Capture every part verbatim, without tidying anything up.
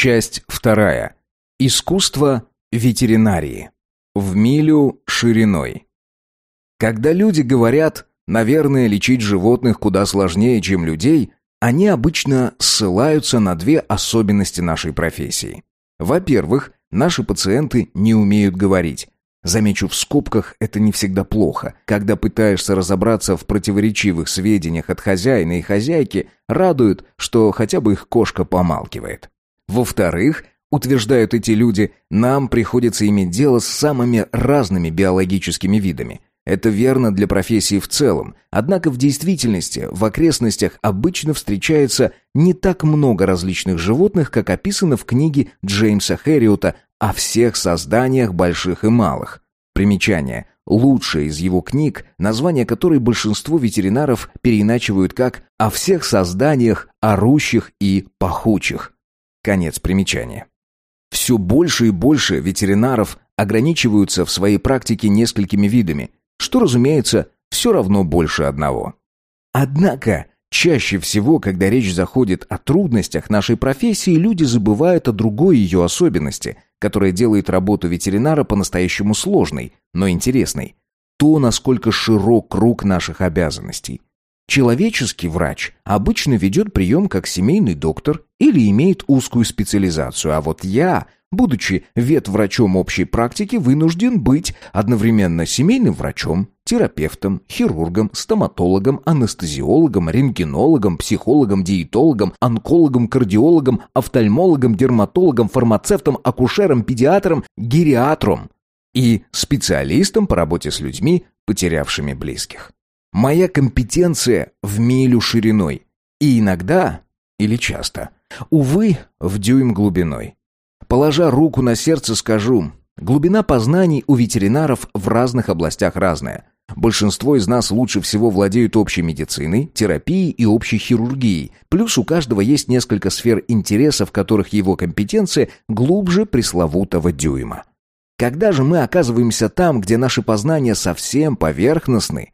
Часть вторая. Искусство ветеринарии. В милю шириной. Когда люди говорят, наверное, лечить животных куда сложнее, чем людей, они обычно ссылаются на две особенности нашей профессии. Во-первых, наши пациенты не умеют говорить. Замечу в скобках, это не всегда плохо. Когда пытаешься разобраться в противоречивых сведениях от хозяина и хозяйки, радует, что хотя бы их кошка помалкивает. Во-вторых, утверждают эти люди, нам приходится иметь дело с самыми разными биологическими видами. Это верно для профессии в целом, однако в действительности в окрестностях обычно встречается не так много различных животных, как описано в книге Джеймса Хэриота «О всех созданиях больших и малых». Примечание. Лучшая из его книг, название которой большинство ветеринаров переиначивают как «О всех созданиях орущих и пахучих». Конец примечания. Все больше и больше ветеринаров ограничиваются в своей практике несколькими видами, что, разумеется, все равно больше одного. Однако, чаще всего, когда речь заходит о трудностях нашей профессии, люди забывают о другой ее особенности, которая делает работу ветеринара по-настоящему сложной, но интересной. То, насколько широк круг наших обязанностей. Человеческий врач обычно ведет прием как семейный доктор или имеет узкую специализацию, а вот я, будучи ветврачом общей практики, вынужден быть одновременно семейным врачом, терапевтом, хирургом, стоматологом, анестезиологом, рентгенологом, психологом, диетологом, онкологом, кардиологом, офтальмологом, дерматологом, фармацевтом, акушером, педиатром, гериатром и специалистом по работе с людьми, потерявшими близких. Моя компетенция в милю шириной. И иногда, или часто, увы, в дюйм глубиной. Положа руку на сердце, скажу, глубина познаний у ветеринаров в разных областях разная. Большинство из нас лучше всего владеют общей медициной, терапией и общей хирургией. Плюс у каждого есть несколько сфер интереса, в которых его компетенция глубже пресловутого дюйма. Когда же мы оказываемся там, где наши познания совсем поверхностны,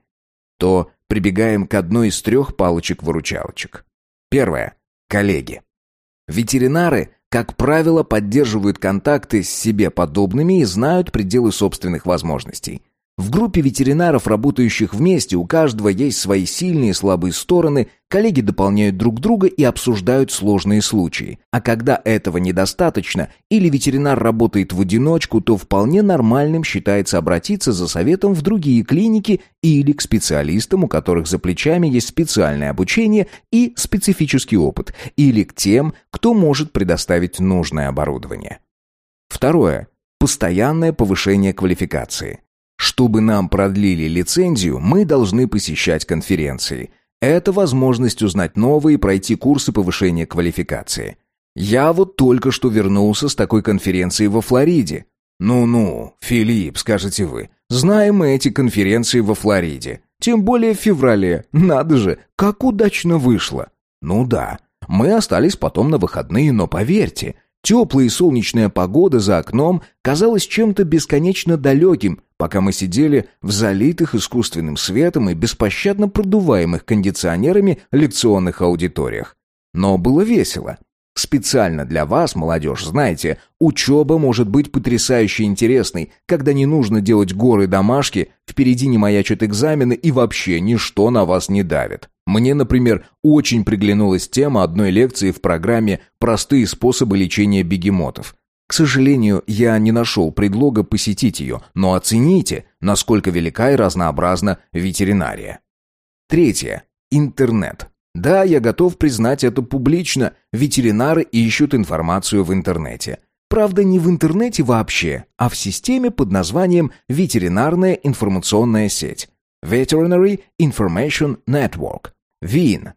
то прибегаем к одной из трех палочек-выручалочек. Первое. Коллеги. Ветеринары, как правило, поддерживают контакты с себе подобными и знают пределы собственных возможностей. В группе ветеринаров, работающих вместе, у каждого есть свои сильные и слабые стороны, коллеги дополняют друг друга и обсуждают сложные случаи. А когда этого недостаточно, или ветеринар работает в одиночку, то вполне нормальным считается обратиться за советом в другие клиники или к специалистам, у которых за плечами есть специальное обучение и специфический опыт, или к тем, кто может предоставить нужное оборудование. Второе. Постоянное повышение квалификации. Чтобы нам продлили лицензию, мы должны посещать конференции. Это возможность узнать новые и пройти курсы повышения квалификации. Я вот только что вернулся с такой конференции во Флориде. Ну-ну, Филипп, скажете вы, знаем мы эти конференции во Флориде. Тем более в феврале. Надо же, как удачно вышло. Ну да, мы остались потом на выходные, но поверьте, теплая и солнечная погода за окном казалась чем-то бесконечно далеким, пока мы сидели в залитых искусственным светом и беспощадно продуваемых кондиционерами лекционных аудиториях. Но было весело. Специально для вас, молодежь, знаете, учеба может быть потрясающе интересной, когда не нужно делать горы домашки, впереди не маячат экзамены и вообще ничто на вас не давит. Мне, например, очень приглянулась тема одной лекции в программе «Простые способы лечения бегемотов». К сожалению, я не нашел предлога посетить ее, но оцените, насколько велика и разнообразна ветеринария. Третье. Интернет. Да, я готов признать это публично. Ветеринары ищут информацию в интернете. Правда, не в интернете вообще, а в системе под названием «Ветеринарная информационная сеть» Veterinary Information Network. ВИН.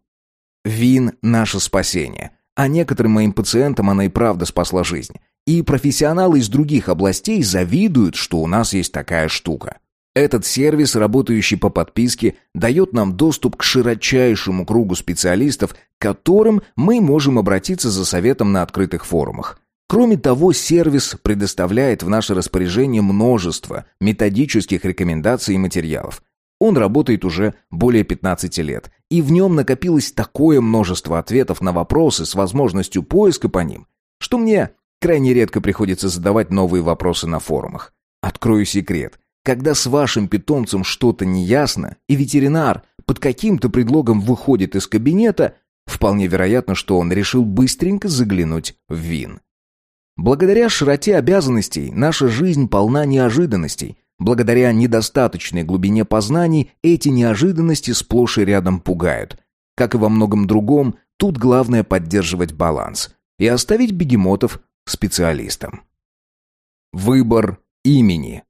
ВИН – наше спасение. А некоторым моим пациентам она и правда спасла жизнь. И профессионалы из других областей завидуют, что у нас есть такая штука. Этот сервис, работающий по подписке, дает нам доступ к широчайшему кругу специалистов, к которым мы можем обратиться за советом на открытых форумах. Кроме того, сервис предоставляет в наше распоряжение множество методических рекомендаций и материалов. Он работает уже более пятнадцати лет, и в нем накопилось такое множество ответов на вопросы с возможностью поиска по ним, что мне крайне редко приходится задавать новые вопросы на форумах. Открою секрет. Когда с вашим питомцем что-то неясно, и ветеринар под каким-то предлогом выходит из кабинета, вполне вероятно, что он решил быстренько заглянуть в ВИН. Благодаря широте обязанностей наша жизнь полна неожиданностей. Благодаря недостаточной глубине познаний эти неожиданности сплошь и рядом пугают. Как и во многом другом, тут главное поддерживать баланс и оставить бегемотов специалистам. Выбор имени.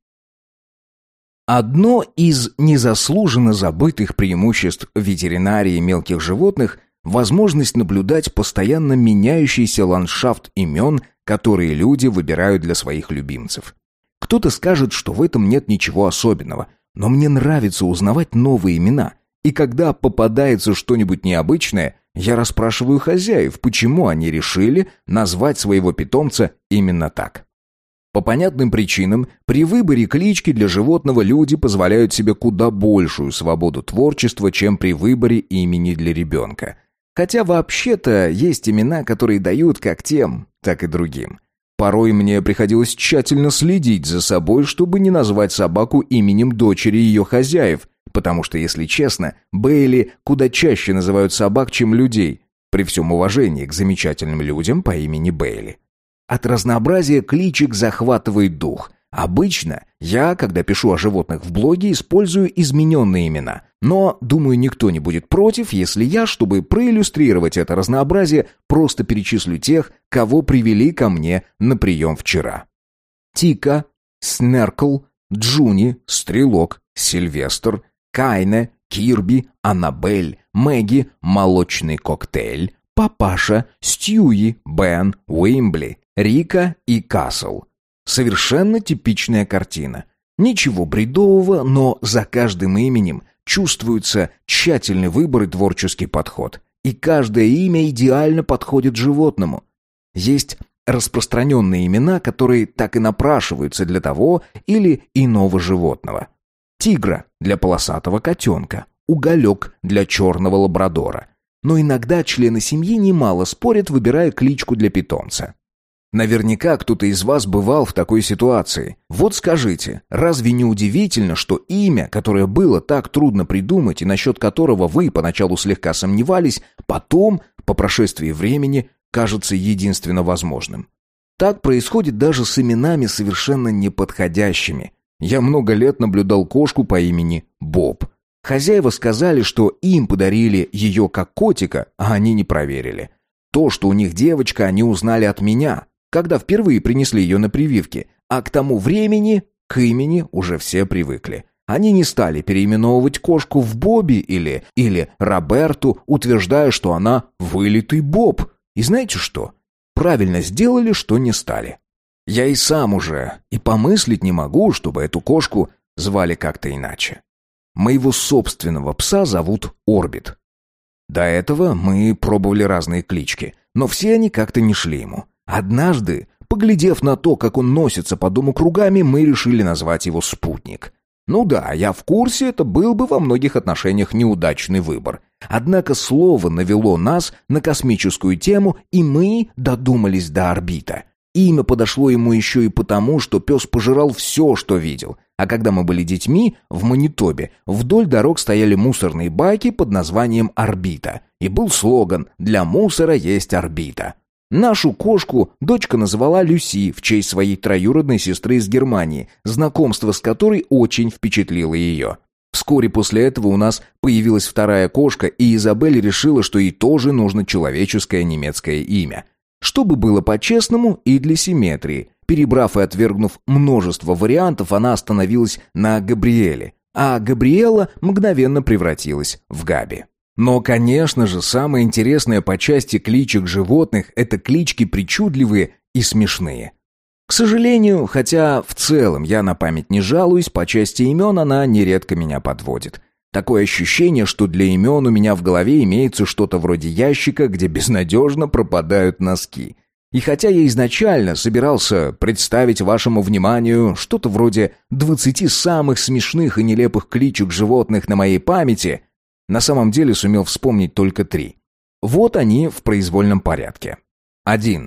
Одно из незаслуженно забытых преимуществ ветеринарии мелких животных – возможность наблюдать постоянно меняющийся ландшафт имен, которые люди выбирают для своих любимцев. Кто-то скажет, что в этом нет ничего особенного, но мне нравится узнавать новые имена, и когда попадается что-нибудь необычное, я расспрашиваю хозяев, почему они решили назвать своего питомца именно так. По понятным причинам, при выборе клички для животного люди позволяют себе куда большую свободу творчества, чем при выборе имени для ребенка. Хотя вообще-то есть имена, которые дают как тем, так и другим. Порой мне приходилось тщательно следить за собой, чтобы не назвать собаку именем дочери ее хозяев, потому что, если честно, Бейли куда чаще называют собак, чем людей, при всем уважении к замечательным людям по имени Бейли. От разнообразия кличек захватывает дух. Обычно я, когда пишу о животных в блоге, использую измененные имена. Но, думаю, никто не будет против, если я, чтобы проиллюстрировать это разнообразие, просто перечислю тех, кого привели ко мне на прием вчера. Тика, Снеркл, Джуни, Стрелок, Сильвестр, Кайне, Кирби, Аннабель, Мэгги, Молочный коктейль, Папаша, Стьюи, Бен, Уимбли, Рика и Касл. Совершенно типичная картина. Ничего бредового, но за каждым именем чувствуется тщательный выбор и творческий подход. И каждое имя идеально подходит животному. Есть распространенные имена, которые так и напрашиваются для того или иного животного. Тигра для полосатого котенка, Уголек для черного лабрадора. Но иногда члены семьи немало спорят, выбирая кличку для питомца. Наверняка кто-то из вас бывал в такой ситуации. Вот скажите, разве не удивительно, что имя, которое было так трудно придумать и насчет которого вы поначалу слегка сомневались, потом, по прошествии времени, кажется единственно возможным? Так происходит даже с именами совершенно неподходящими. Я много лет наблюдал кошку по имени Боб. Хозяева сказали, что им подарили ее как котика, а они не проверили. То, что у них девочка, они узнали от меня, когда впервые принесли ее на прививки, а к тому времени к имени уже все привыкли. Они не стали переименовывать кошку в Бобби или, или Роберту, утверждая, что она вылитый Боб. И знаете что? Правильно сделали, что не стали. Я и сам уже и помыслить не могу, чтобы эту кошку звали как-то иначе. Моего собственного пса зовут Орбит. До этого мы пробовали разные клички, но все они как-то не шли ему. Однажды, поглядев на то, как он носится по дому кругами, мы решили назвать его Спутник. Ну да, я в курсе, это был бы во многих отношениях неудачный выбор. Однако слово навело нас на космическую тему, и мы додумались до Орбита. Имя подошло ему еще и потому, что пес пожирал все, что видел. А когда мы были детьми, в Манитобе вдоль дорог стояли мусорные баки под названием «Орбита». И был слоган «Для мусора есть орбита». Нашу кошку дочка назвала Люси в честь своей троюродной сестры из Германии, знакомство с которой очень впечатлило ее. Вскоре после этого у нас появилась вторая кошка, и Изабель решила, что ей тоже нужно человеческое немецкое имя. Чтобы было по-честному и для симметрии. Перебрав и отвергнув множество вариантов, она остановилась на Габриэле, а Габриэла мгновенно превратилась в Габи. Но, конечно же, самое интересное по части кличек животных – это клички причудливые и смешные. К сожалению, хотя в целом я на память не жалуюсь, по части имен она нередко меня подводит. Такое ощущение, что для имен у меня в голове имеется что-то вроде ящика, где безнадежно пропадают носки. И хотя я изначально собирался представить вашему вниманию что-то вроде двадцати самых смешных и нелепых кличек животных на моей памяти, на самом деле сумел вспомнить только три. Вот они в произвольном порядке. один.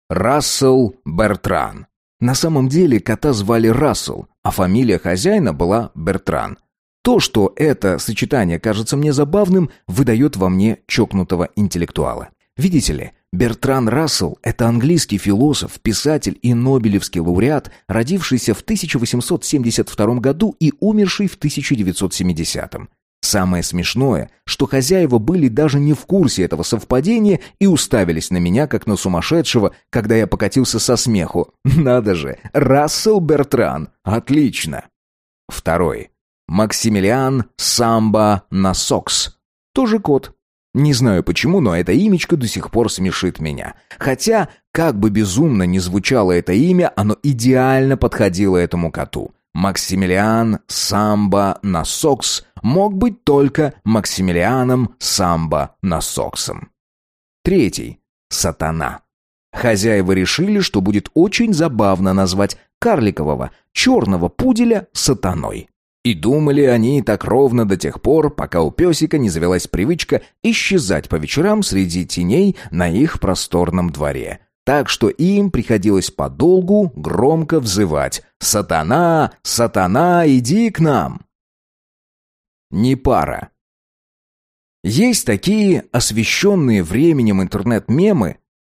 Рассел Бертран. На самом деле кота звали Рассел, а фамилия хозяина была Бертран. То, что это сочетание кажется мне забавным, выдает во мне чокнутого интеллектуала. Видите ли, Бертран Рассел – это английский философ, писатель и нобелевский лауреат, родившийся в тысяча восемьсот семьдесят втором году и умерший в тысяча девятьсот семидесятом. Самое смешное, что хозяева были даже не в курсе этого совпадения и уставились на меня, как на сумасшедшего, когда я покатился со смеху. Надо же, Рассел Бертран. Отлично. Второй. Максимилиан Самба Насокс. Тоже кот. Не знаю почему, но это имечко до сих пор смешит меня. Хотя, как бы безумно ни звучало это имя, оно идеально подходило этому коту. Максимилиан Самба Насокс мог быть только Максимилианом Самба Насоксом. Третий. Сатана. Хозяева решили, что будет очень забавно назвать карликового черного пуделя сатаной. И думали они так ровно до тех пор, пока у песика не завелась привычка исчезать по вечерам среди теней на их просторном дворе. Так что им приходилось подолгу громко взывать: «Сатана! Сатана, иди к нам!» Непара. Есть такие освещенные временем интернет-мемы,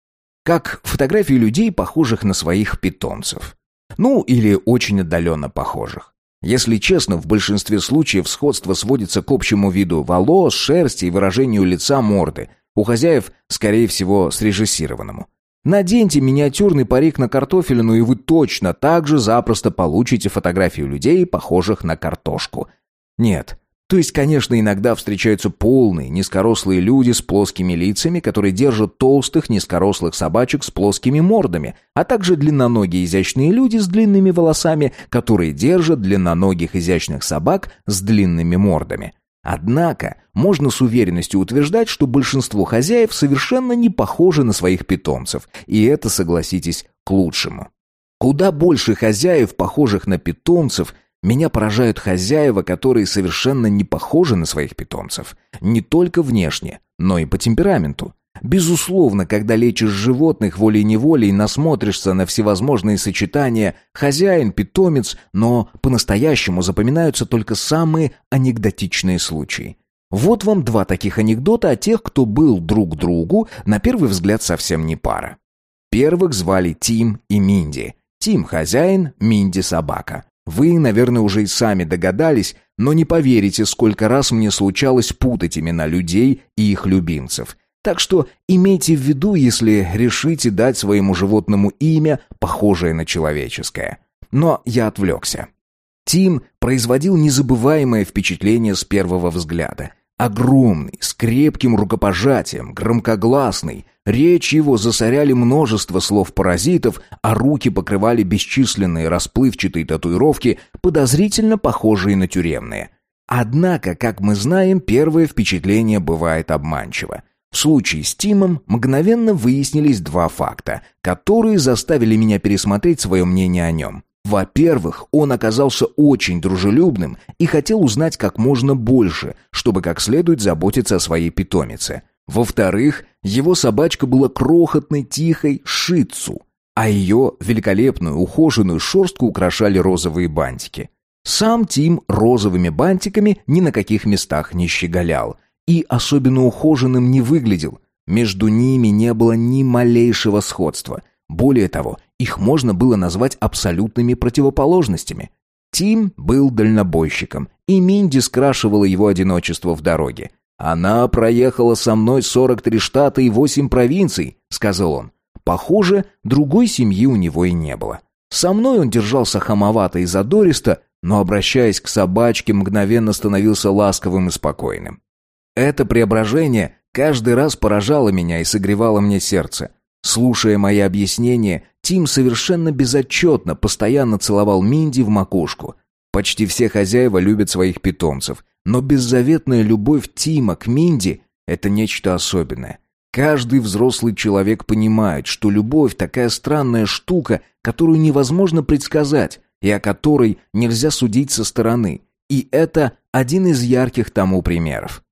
как фотографии людей, похожих на своих питомцев. Ну, или очень отдаленно похожих. Если честно, в большинстве случаев сходство сводится к общему виду волос, шерсти и выражению лица морды. У хозяев, скорее всего, срежиссированному. Наденьте миниатюрный парик на картофелину, и вы точно так же запросто получите фотографию людей, похожих на картошку. Нет. То есть, конечно, иногда встречаются полные, низкорослые люди с плоскими лицами, которые держат толстых, низкорослых собачек с плоскими мордами, а также длинноногие изящные люди с длинными волосами, которые держат длинноногих изящных собак с длинными мордами. Однако, можно с уверенностью утверждать, что большинство хозяев совершенно не похожи на своих питомцев, и это, согласитесь, к лучшему. Куда больше хозяев, похожих на питомцев. Меня поражают хозяева, которые совершенно не похожи на своих питомцев. Не только внешне, но и по темпераменту. Безусловно, когда лечишь животных волей-неволей, насмотришься на всевозможные сочетания хозяин-питомец, но по-настоящему запоминаются только самые анекдотичные случаи. Вот вам два таких анекдота о тех, кто был друг другу, на первый взгляд совсем не пара. Первых звали Тим и Минди. Тим – хозяин, Минди – собака. Вы, наверное, уже и сами догадались, но не поверите, сколько раз мне случалось путать имена людей и их любимцев. Так что имейте в виду, если решите дать своему животному имя, похожее на человеческое. Но я отвлекся. Тим производил незабываемое впечатление с первого взгляда. Огромный, с крепким рукопожатием, громкогласный. Речь его засоряли множество слов-паразитов, а руки покрывали бесчисленные расплывчатые татуировки, подозрительно похожие на тюремные. Однако, как мы знаем, первое впечатление бывает обманчиво. В случае с Тимом мгновенно выяснились два факта, которые заставили меня пересмотреть свое мнение о нем. Во-первых, он оказался очень дружелюбным и хотел узнать как можно больше, чтобы как следует заботиться о своей питомице. Во-вторых, его собачка была крохотной, тихой ши-тзу, а ее великолепную ухоженную шерстку украшали розовые бантики. Сам Тим розовыми бантиками ни на каких местах не щеголял и особенно ухоженным не выглядел. Между ними не было ни малейшего сходства. Более того, их можно было назвать абсолютными противоположностями. Тим был дальнобойщиком, и Минди скрашивала его одиночество в дороге. «Она проехала со мной сорок три штата и восемь провинций», — сказал он. Похоже, другой семьи у него и не было. Со мной он держался хамовато и задористо, но, обращаясь к собачке, мгновенно становился ласковым и спокойным. Это преображение каждый раз поражало меня и согревало мне сердце. Слушая мои объяснения, Тим совершенно безотчетно постоянно целовал Минди в макушку. Почти все хозяева любят своих питомцев, но беззаветная любовь Тима к Минди – это нечто особенное. Каждый взрослый человек понимает, что любовь – такая странная штука, которую невозможно предсказать и о которой нельзя судить со стороны. И это один из ярких тому примеров.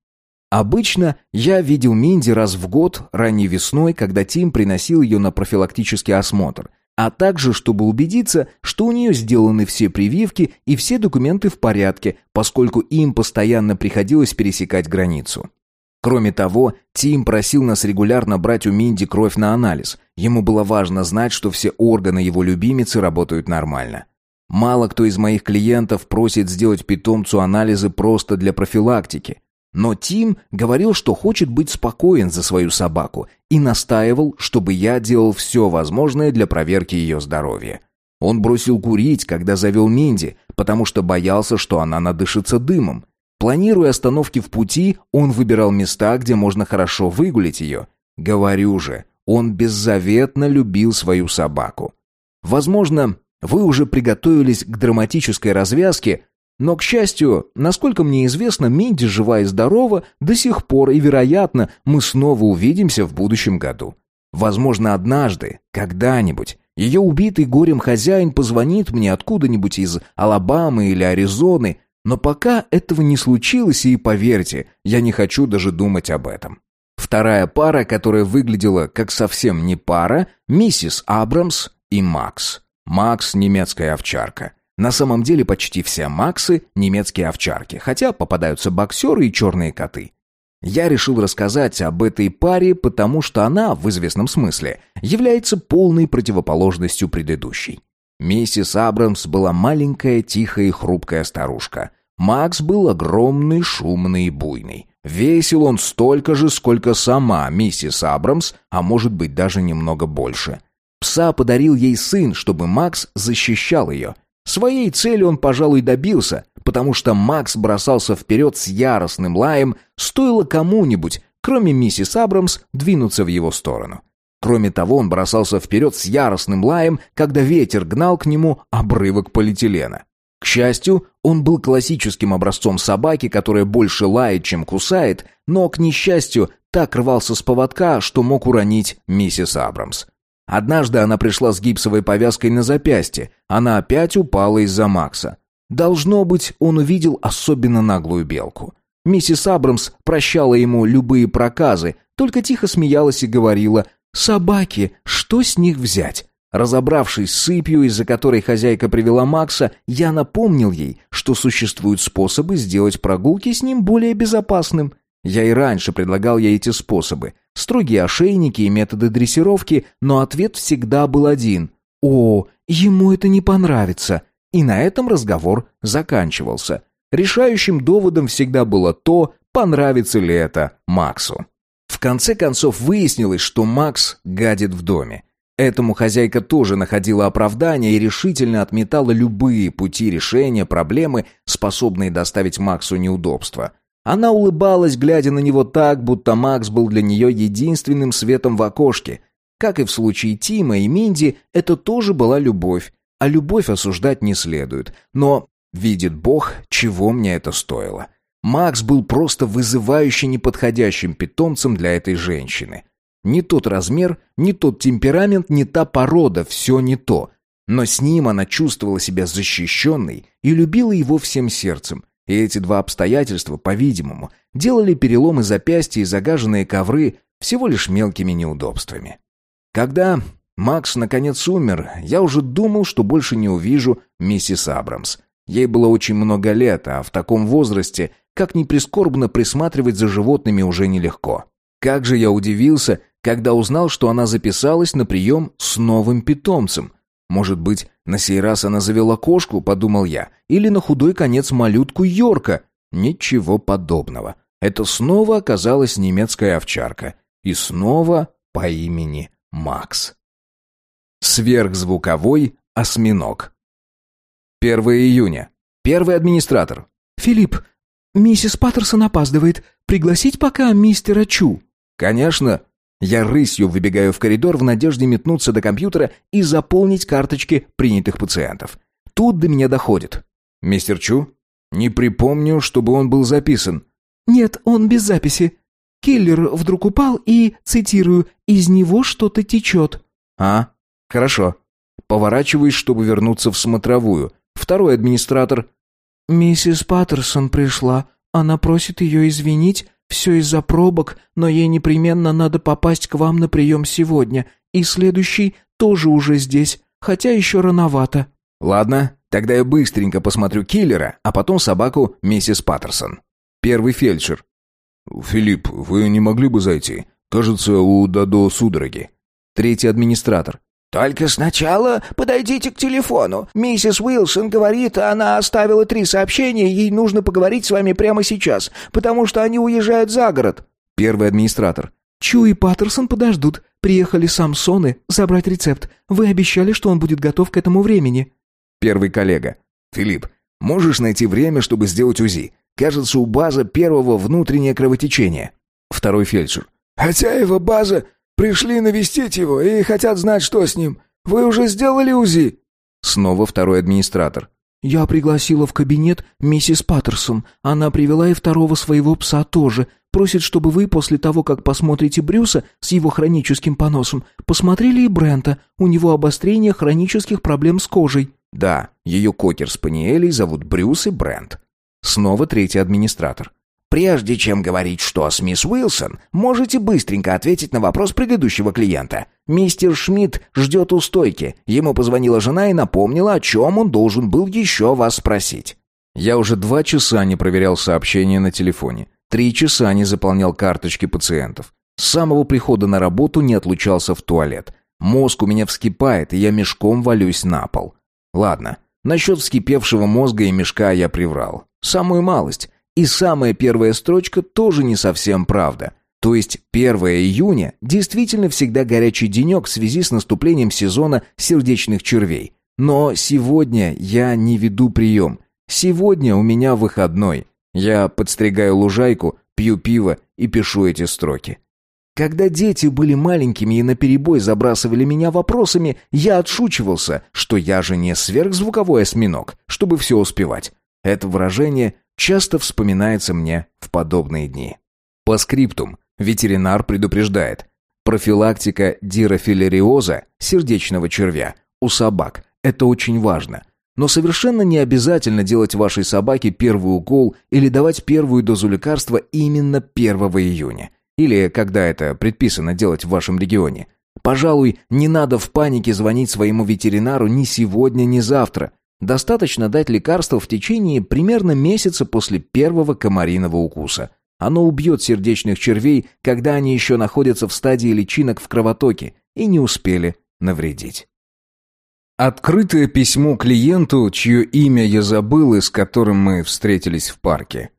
Обычно я видел Минди раз в год, ранней весной, когда Тим приносил ее на профилактический осмотр, а также чтобы убедиться, что у нее сделаны все прививки и все документы в порядке, поскольку им постоянно приходилось пересекать границу. Кроме того, Тим просил нас регулярно брать у Минди кровь на анализ. Ему было важно знать, что все органы его любимицы работают нормально. Мало кто из моих клиентов просит сделать питомцу анализы просто для профилактики. Но Тим говорил, что хочет быть спокоен за свою собаку и настаивал, чтобы я делал все возможное для проверки ее здоровья. Он бросил курить, когда завел Минди, потому что боялся, что она надышится дымом. Планируя остановки в пути, он выбирал места, где можно хорошо выгулять ее. Говорю же, он беззаветно любил свою собаку. Возможно, вы уже приготовились к драматической развязке, но, к счастью, насколько мне известно, Минди жива и здорова до сих пор, и, вероятно, мы снова увидимся в будущем году. Возможно, однажды, когда-нибудь, ее убитый горем хозяин позвонит мне откуда-нибудь из Алабамы или Аризоны, но пока этого не случилось, и, поверьте, я не хочу даже думать об этом. Вторая пара, которая выглядела как совсем не пара, миссис Абрамс и Макс. Макс – немецкая овчарка. На самом деле почти все Максы – немецкие овчарки, хотя попадаются боксеры и черные коты. Я решил рассказать об этой паре, потому что она, в известном смысле, является полной противоположностью предыдущей. Миссис Абрамс была маленькая, тихая и хрупкая старушка. Макс был огромный, шумный и буйный. Весил он столько же, сколько сама миссис Абрамс, а может быть даже немного больше. Пса подарил ей сын, чтобы Макс защищал ее. Своей цели он, пожалуй, добился, потому что Макс бросался вперед с яростным лаем, стоило кому-нибудь, кроме миссис Абрамс, двинуться в его сторону. Кроме того, он бросался вперед с яростным лаем, когда ветер гнал к нему обрывок полиэтилена. К счастью, он был классическим образцом собаки, которая больше лает, чем кусает, но, к несчастью, так рвался с поводка, что мог уронить миссис Абрамс. Однажды она пришла с гипсовой повязкой на запястье. Она опять упала из-за Макса. Должно быть, он увидел особенно наглую белку. Миссис Абрамс прощала ему любые проказы, только тихо смеялась и говорила: «Собаки, что с них взять?» Разобравшись с сыпью, из-за которой хозяйка привела Макса, я напомнил ей, что существуют способы сделать прогулки с ним более безопасным. Я и раньше предлагал ей эти способы. Строгие ошейники и методы дрессировки, но ответ всегда был один: «О, ему это не понравится». И на этом разговор заканчивался. Решающим доводом всегда было то, понравится ли это Максу. В конце концов выяснилось, что Макс гадит в доме. Этому хозяйка тоже находила оправдание и решительно отметала любые пути решения проблемы, способные доставить Максу неудобства. Она улыбалась, глядя на него так, будто Макс был для нее единственным светом в окошке. Как и в случае Тима и Минди, это тоже была любовь, а любовь осуждать не следует. Но, видит Бог, чего мне это стоило. Макс был просто вызывающе неподходящим питомцем для этой женщины. Не тот размер, не тот темперамент, не та порода, все не то. Но с ним она чувствовала себя защищенной и любила его всем сердцем. И эти два обстоятельства, по-видимому, делали переломы запястья и загаженные ковры всего лишь мелкими неудобствами. Когда Макс наконец умер, я уже думал, что больше не увижу миссис Абрамс. Ей было очень много лет, а в таком возрасте, как ни прискорбно, присматривать за животными уже нелегко. Как же я удивился, когда узнал, что она записалась на прием с новым питомцем. Может быть, на сей раз она завела кошку, подумал я, или на худой конец малютку Йорка. Ничего подобного. Это снова оказалась немецкая овчарка. И снова по имени Макс. Сверхзвуковой осьминог. первое июня. Первый администратор. «Филипп, миссис Паттерсон опаздывает. Пригласить пока мистера Чу?» «Конечно». Я рысью выбегаю в коридор в надежде метнуться до компьютера и заполнить карточки принятых пациентов. Тут до меня доходит. «Мистер Чу? Не припомню, чтобы он был записан». «Нет, он без записи. Киллер вдруг упал и, цитирую, «из него что-то течет». «А, хорошо». Поворачиваюсь, чтобы вернуться в смотровую. Второй администратор. «Миссис Паттерсон пришла. Она просит ее извинить. Все из-за пробок, но ей непременно надо попасть к вам на прием сегодня, и следующий тоже уже здесь, хотя еще рановато». «Ладно, тогда я быстренько посмотрю киллера, а потом собаку миссис Паттерсон». Первый фельдшер. «Филипп, вы не могли бы зайти? Кажется, у Дадо судороги». Третий администратор. «Только сначала подойдите к телефону. Миссис Уилсон говорит, она оставила три сообщения, ей нужно поговорить с вами прямо сейчас, потому что они уезжают за город». Первый администратор. «Чу и Паттерсон подождут. Приехали Самсоны забрать рецепт. Вы обещали, что он будет готов к этому времени». Первый коллега. «Филипп, можешь найти время, чтобы сделать УЗИ? Кажется, у база первого внутреннее кровотечение». Второй фельдшер. «Хозяева база пришли навестить его и хотят знать, что с ним. Вы уже сделали УЗИ?» Снова второй администратор. «Я пригласила в кабинет миссис Паттерсон. Она привела и второго своего пса тоже. Просит, чтобы вы после того, как посмотрите Брюса с его хроническим поносом, посмотрели и Брента. У него обострение хронических проблем с кожей». Да, ее кокер-спаниелей зовут Брюс и Брент. Снова третий администратор. «Прежде чем говорить, что с мисс Уилсон, можете быстренько ответить на вопрос предыдущего клиента. Мистер Шмидт ждет у стойки. Ему позвонила жена и напомнила, о чем он должен был еще вас спросить». Я уже два часа не проверял сообщения на телефоне. Три часа не заполнял карточки пациентов. С самого прихода на работу не отлучался в туалет. Мозг у меня вскипает, и я мешком валюсь на пол. Ладно, насчет вскипевшего мозга и мешка я приврал. Самую малость. И самая первая строчка тоже не совсем правда. То есть первого июня действительно всегда горячий денек в связи с наступлением сезона сердечных червей. Но сегодня я не веду прием. Сегодня у меня выходной. Я подстригаю лужайку, пью пиво и пишу эти строки. Когда дети были маленькими и наперебой забрасывали меня вопросами, я отшучивался, что я же не сверхзвуковой осьминог, чтобы все успевать. Это выражение часто вспоминается мне в подобные дни. По скриптум ветеринар предупреждает. Профилактика дирофилариоза, сердечного червя, у собак – это очень важно. Но совершенно не обязательно делать вашей собаке первый укол или давать первую дозу лекарства именно первого июня. Или когда это предписано делать в вашем регионе. Пожалуй, не надо в панике звонить своему ветеринару ни сегодня, ни завтра. Достаточно дать лекарство в течение примерно месяца после первого комариного укуса. Оно убьет сердечных червей, когда они еще находятся в стадии личинок в кровотоке и не успели навредить. Открытое письмо клиенту, чье имя я забыл и с которым мы встретились в парке.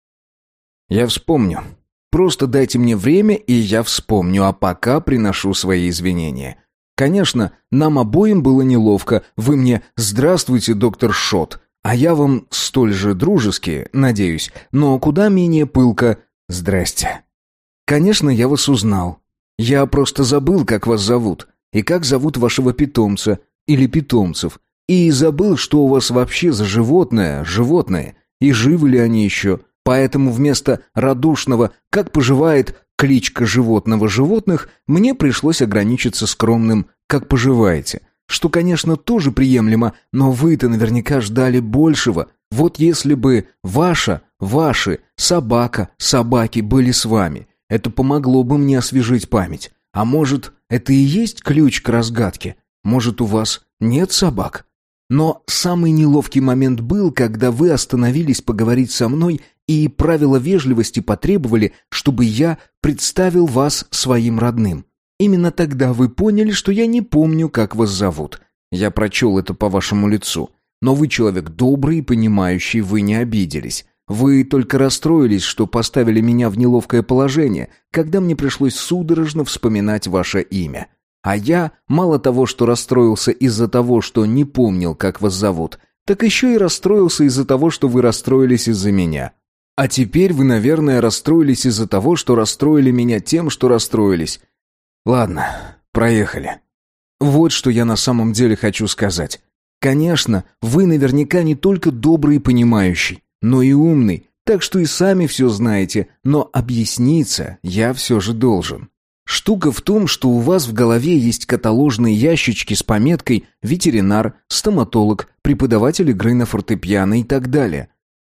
Я вспомню. Просто дайте мне время, и я вспомню, а пока приношу свои извинения. Конечно, нам обоим было неловко. Вы мне «Здравствуйте, доктор Шот», а я вам столь же дружески, надеюсь, но куда менее пылко «Здрасте». Конечно, я вас узнал. Я просто забыл, как вас зовут, и как зовут вашего питомца или питомцев, и забыл, что у вас вообще за животное, животные, и живы ли они еще. Поэтому вместо радушного «как поживает кличка животного животных» мне пришлось ограничиться скромным «как поживаете», что, конечно, тоже приемлемо, но вы-то наверняка ждали большего. Вот если бы ваша, ваши, собака, собаки были с вами, это помогло бы мне освежить память. А может, это и есть ключ к разгадке? Может, у вас нет собак? Но самый неловкий момент был, когда вы остановились поговорить со мной, и правила вежливости потребовали, чтобы я представил вас своим родным. Именно тогда вы поняли, что я не помню, как вас зовут. Я прочел это по вашему лицу. Но вы человек добрый и понимающий, вы не обиделись. Вы только расстроились, что поставили меня в неловкое положение, когда мне пришлось судорожно вспоминать ваше имя. А я, мало того, что расстроился из-за того, что не помнил, как вас зовут, так еще и расстроился из-за того, что вы расстроились из-за меня. А теперь вы, наверное, расстроились из-за того, что расстроили меня тем, что расстроились. Ладно, проехали. Вот что я на самом деле хочу сказать. Конечно, вы наверняка не только добрый и понимающий, но и умный, так что и сами все знаете, но объясниться я все же должен. Штука в том, что у вас в голове есть каталожные ящички с пометкой «ветеринар», «стоматолог», «преподаватель игры на фортепиано» и так далее.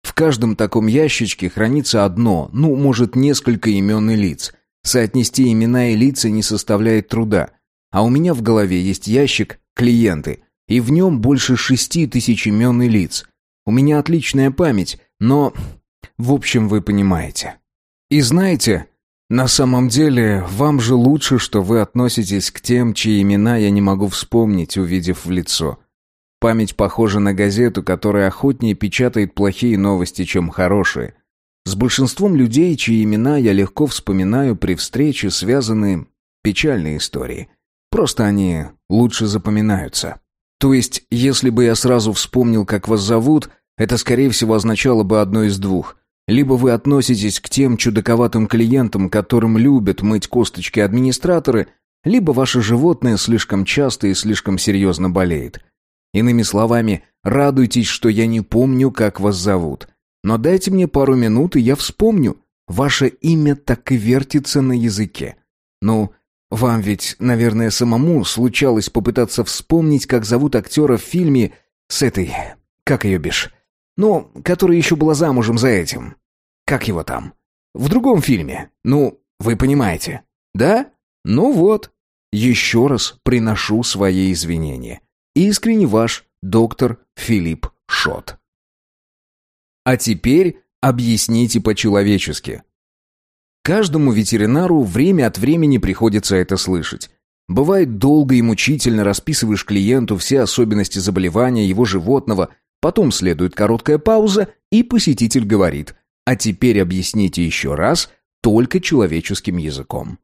В каждом таком ящичке хранится одно, ну, может, несколько имен и лиц. Соотнести имена и лица не составляет труда. А у меня в голове есть ящик «Клиенты», и в нем больше шести тысяч имен и лиц. У меня отличная память, но... В общем, вы понимаете. И знаете, на самом деле, вам же лучше, что вы относитесь к тем, чьи имена я не могу вспомнить, увидев в лицо. Память похожа на газету, которая охотнее печатает плохие новости, чем хорошие. С большинством людей, чьи имена я легко вспоминаю при встрече, связаны печальные истории. Просто они лучше запоминаются. То есть, если бы я сразу вспомнил, как вас зовут, это, скорее всего, означало бы одно из двух. Либо вы относитесь к тем чудаковатым клиентам, которым любят мыть косточки администраторы, либо ваше животное слишком часто и слишком серьезно болеет. Иными словами, радуйтесь, что я не помню, как вас зовут. Но дайте мне пару минут, и я вспомню. Ваше имя так и вертится на языке. Ну, вам ведь, наверное, самому случалось попытаться вспомнить, как зовут актера в фильме с этой... Как ее бишь? Ну, которая еще была замужем за этим. Как его там? В другом фильме. Ну, вы понимаете. Да? Ну вот. Еще раз приношу свои извинения. Искренне ваш доктор Филипп Шот. А теперь объясните по-человечески. Каждому ветеринару время от времени приходится это слышать. Бывает, долго и мучительно расписываешь клиенту все особенности заболевания его животного, потом следует короткая пауза, и посетитель говорит: «А теперь объясните еще раз, только человеческим языком».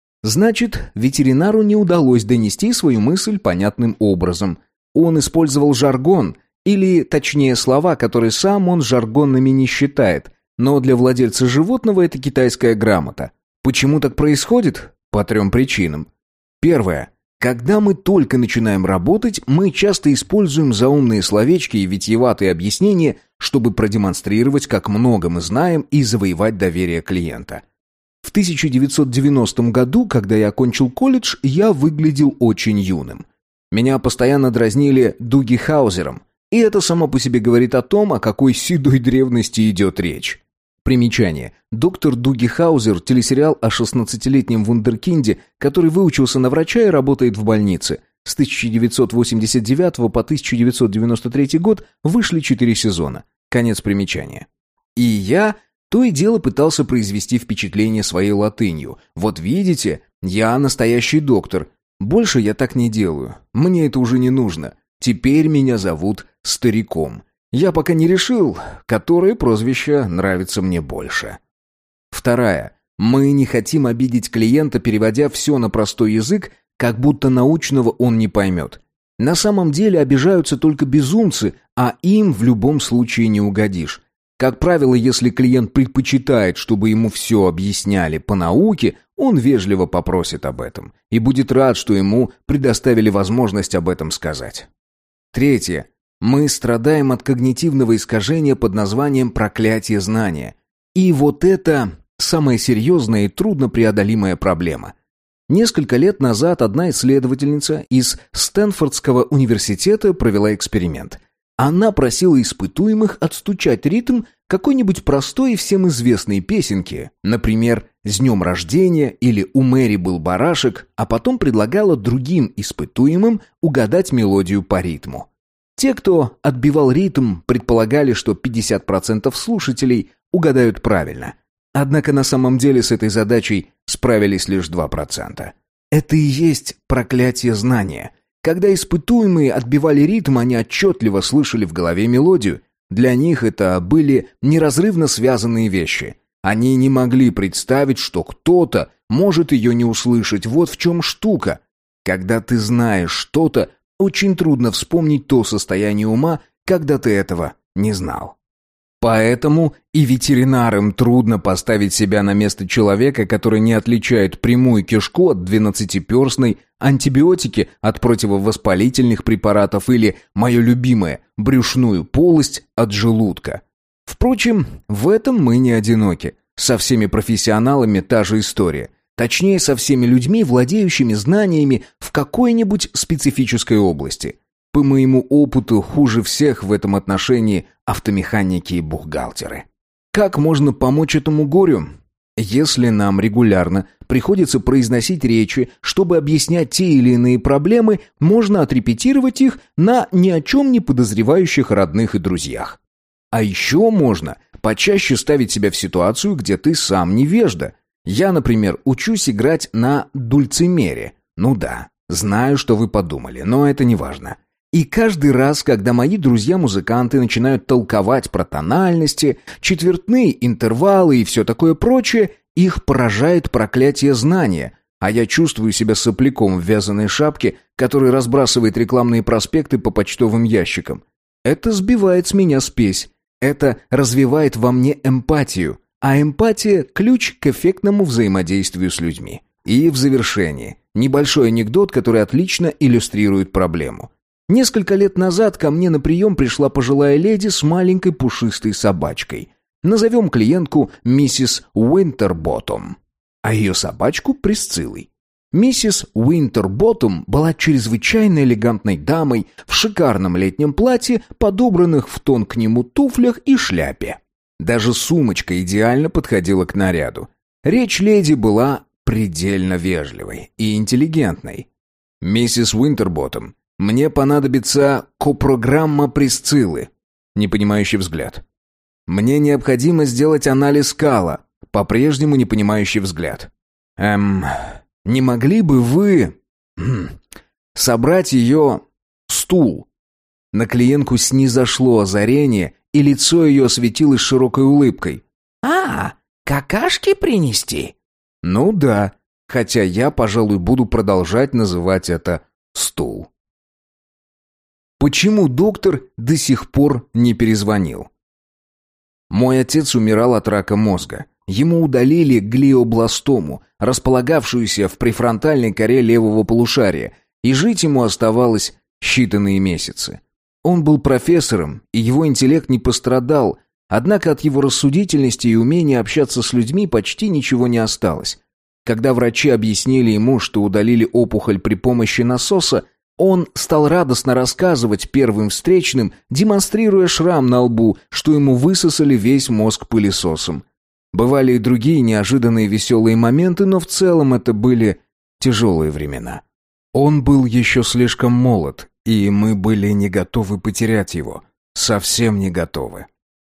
Значит, ветеринару не удалось донести свою мысль понятным образом. Он использовал жаргон, или, точнее, слова, которые сам он жаргонными не считает, но для владельца животного это китайская грамота. Почему так происходит? По трем причинам. Первое. Когда мы только начинаем работать, мы часто используем заумные словечки и витиеватые объяснения, чтобы продемонстрировать, как много мы знаем, и завоевать доверие клиента. В тысяча девятьсот девяностом году, когда я окончил колледж, я выглядел очень юным. Меня постоянно дразнили Дуги Хаузером, и это само по себе говорит о том, о какой седой древности идет речь. Примечание. Доктор Дуги Хаузер – телесериал о шестнадцатилетнем вундеркинде, который выучился на врача и работает в больнице. С тысяча девятьсот восемьдесят девятого по тысяча девятьсот девяносто третий год вышли четыре сезона. Конец примечания. И я то и дело пытался произвести впечатление своей латынью. Вот видите, я настоящий доктор. Больше я так не делаю. Мне это уже не нужно. Теперь меня зовут стариком. Я пока не решил, которое прозвище нравится мне больше. Вторая. Мы не хотим обидеть клиента, переводя все на простой язык, как будто научного он не поймет. На самом деле обижаются только безумцы, а им в любом случае не угодишь. Как правило, если клиент предпочитает, чтобы ему все объясняли по науке, он вежливо попросит об этом и будет рад, что ему предоставили возможность об этом сказать. Третье. Мы страдаем от когнитивного искажения под названием «проклятие знания». И вот это самая серьезная и труднопреодолимая проблема. Несколько лет назад одна исследовательница из Стэнфордского университета провела эксперимент. Она просила испытуемых отстучать ритм какой-нибудь простой и всем известной песенки, например, «С днем рождения» или «У Мэри был барашек», а потом предлагала другим испытуемым угадать мелодию по ритму. Те, кто отбивал ритм, предполагали, что пятьдесят процентов слушателей угадают правильно. Однако на самом деле с этой задачей справились лишь два процента. Это и есть проклятие знания. Когда испытуемые отбивали ритм, они отчетливо слышали в голове мелодию. Для них это были неразрывно связанные вещи. Они не могли представить, что кто-то может ее не услышать. Вот в чем штука. Когда ты знаешь что-то, очень трудно вспомнить то состояние ума, когда ты этого не знал. Поэтому и ветеринарам трудно поставить себя на место человека, который не отличает прямую кишку от двенадцатиперстной, антибиотики от противовоспалительных препаратов или, мое любимое, брюшную полость от желудка. Впрочем, в этом мы не одиноки. Со всеми профессионалами та же история. Точнее, со всеми людьми, владеющими знаниями в какой-нибудь специфической области. По моему опыту, хуже всех в этом отношении автомеханики и бухгалтеры. Как можно помочь этому горю? Если нам регулярно приходится произносить речи, чтобы объяснять те или иные проблемы, можно отрепетировать их на ни о чем не подозревающих родных и друзьях. А еще можно почаще ставить себя в ситуацию, где ты сам невежда. Я, например, учусь играть на дульцимере. Ну да, знаю, что вы подумали, но это не важно. И каждый раз, когда мои друзья-музыканты начинают толковать про тональности, четвертные интервалы и все такое прочее, их поражает проклятие знания, а я чувствую себя сопляком в вязаной шапке, который разбрасывает рекламные проспекты по почтовым ящикам. Это сбивает с меня спесь. Это развивает во мне эмпатию, а эмпатия – ключ к эффектному взаимодействию с людьми. И в завершении небольшой анекдот, который отлично иллюстрирует проблему. Несколько лет назад ко мне на прием пришла пожилая леди с маленькой пушистой собачкой. Назовем клиентку миссис Уинтерботтом, а ее собачку Присциллой. Миссис Уинтерботтом была чрезвычайно элегантной дамой в шикарном летнем платье, подобранных в тон к нему туфлях и шляпе. Даже сумочка идеально подходила к наряду. Речь леди была предельно вежливой и интеллигентной. «Миссис Уинтерботтом, мне понадобится копрограмма Присциллы». Непонимающий взгляд. «Мне необходимо сделать анализ кала». По-прежнему непонимающий взгляд. «Эм, не могли бы вы собрать ее стул?» На клиентку снизошло озарение, и лицо ее осветилось широкой улыбкой. «А, какашки принести?» «Ну да, хотя я, пожалуй, буду продолжать называть это стул». Почему доктор до сих пор не перезвонил? Мой отец умирал от рака мозга. Ему удалили глиобластому, располагавшуюся в префронтальной коре левого полушария, и жить ему оставалось считанные месяцы. Он был профессором, и его интеллект не пострадал, однако от его рассудительности и умения общаться с людьми почти ничего не осталось. Когда врачи объяснили ему, что удалили опухоль при помощи насоса, он стал радостно рассказывать первым встречным, демонстрируя шрам на лбу, что ему высосали весь мозг пылесосом. Бывали и другие неожиданные веселые моменты, но в целом это были тяжелые времена. Он был еще слишком молод, и мы были не готовы потерять его. Совсем не готовы.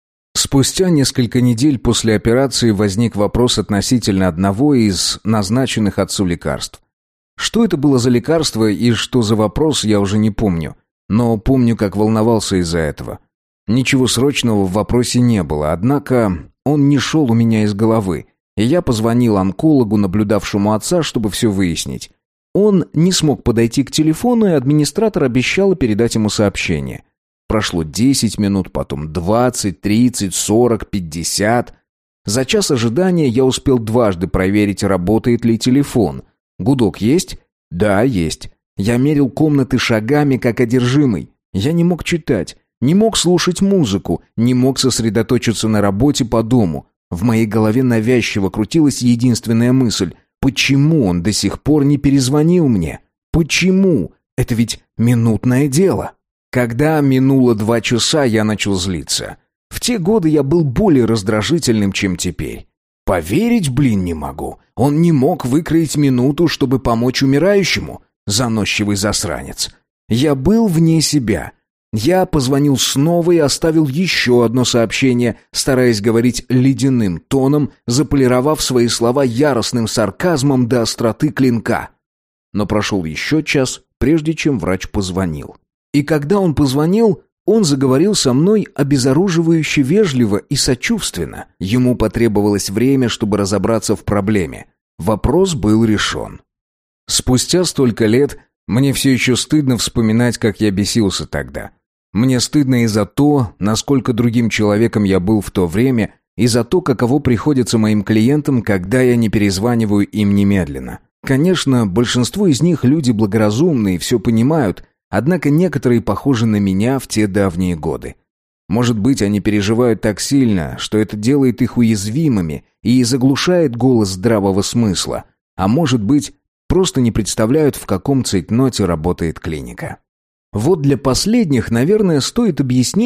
Спустя несколько недель после операции возник вопрос относительно одного из назначенных отцу лекарств. Что это было за лекарство и что за вопрос, я уже не помню, но помню, как волновался из-за этого. Ничего срочного в вопросе не было, однако он не шел у меня из головы, и я позвонил онкологу, наблюдавшему отца, чтобы все выяснить. Он не смог подойти к телефону, и администратор обещала передать ему сообщение. Прошло десять минут, потом двадцать, тридцать, сорок, пятьдесят. За час ожидания я успел дважды проверить, работает ли телефон. Гудок есть? Да, есть. Я мерил комнаты шагами, как одержимый. Я не мог читать, не мог слушать музыку, не мог сосредоточиться на работе по дому. В моей голове навязчиво крутилась единственная мысль: почему он до сих пор не перезвонил мне? Почему? Это ведь минутное дело. Когда минуло два часа, я начал злиться. В те годы я был более раздражительным, чем теперь. Поверить, блин, не могу. Он не мог выкроить минуту, чтобы помочь умирающему. Заносчивый засранец. Я был вне себя. Я позвонил снова и оставил еще одно сообщение, стараясь говорить ледяным тоном, заполировав свои слова яростным сарказмом до остроты клинка. Но прошел еще час, прежде чем врач позвонил. И когда он позвонил, он заговорил со мной обезоруживающе вежливо и сочувственно. Ему потребовалось время, чтобы разобраться в проблеме. Вопрос был решен. Спустя столько лет мне все еще стыдно вспоминать, как я бесился тогда. Мне стыдно и за то, насколько другим человеком я был в то время, и за то, каково приходится моим клиентам, когда я не перезваниваю им немедленно. Конечно, большинство из них люди благоразумные и все понимают, однако некоторые похожи на меня в те давние годы. Может быть, они переживают так сильно, что это делает их уязвимыми и заглушает голос здравого смысла, а может быть, просто не представляют, в каком цейтноте работает клиника. Вот для последних, наверное, стоит объяснить,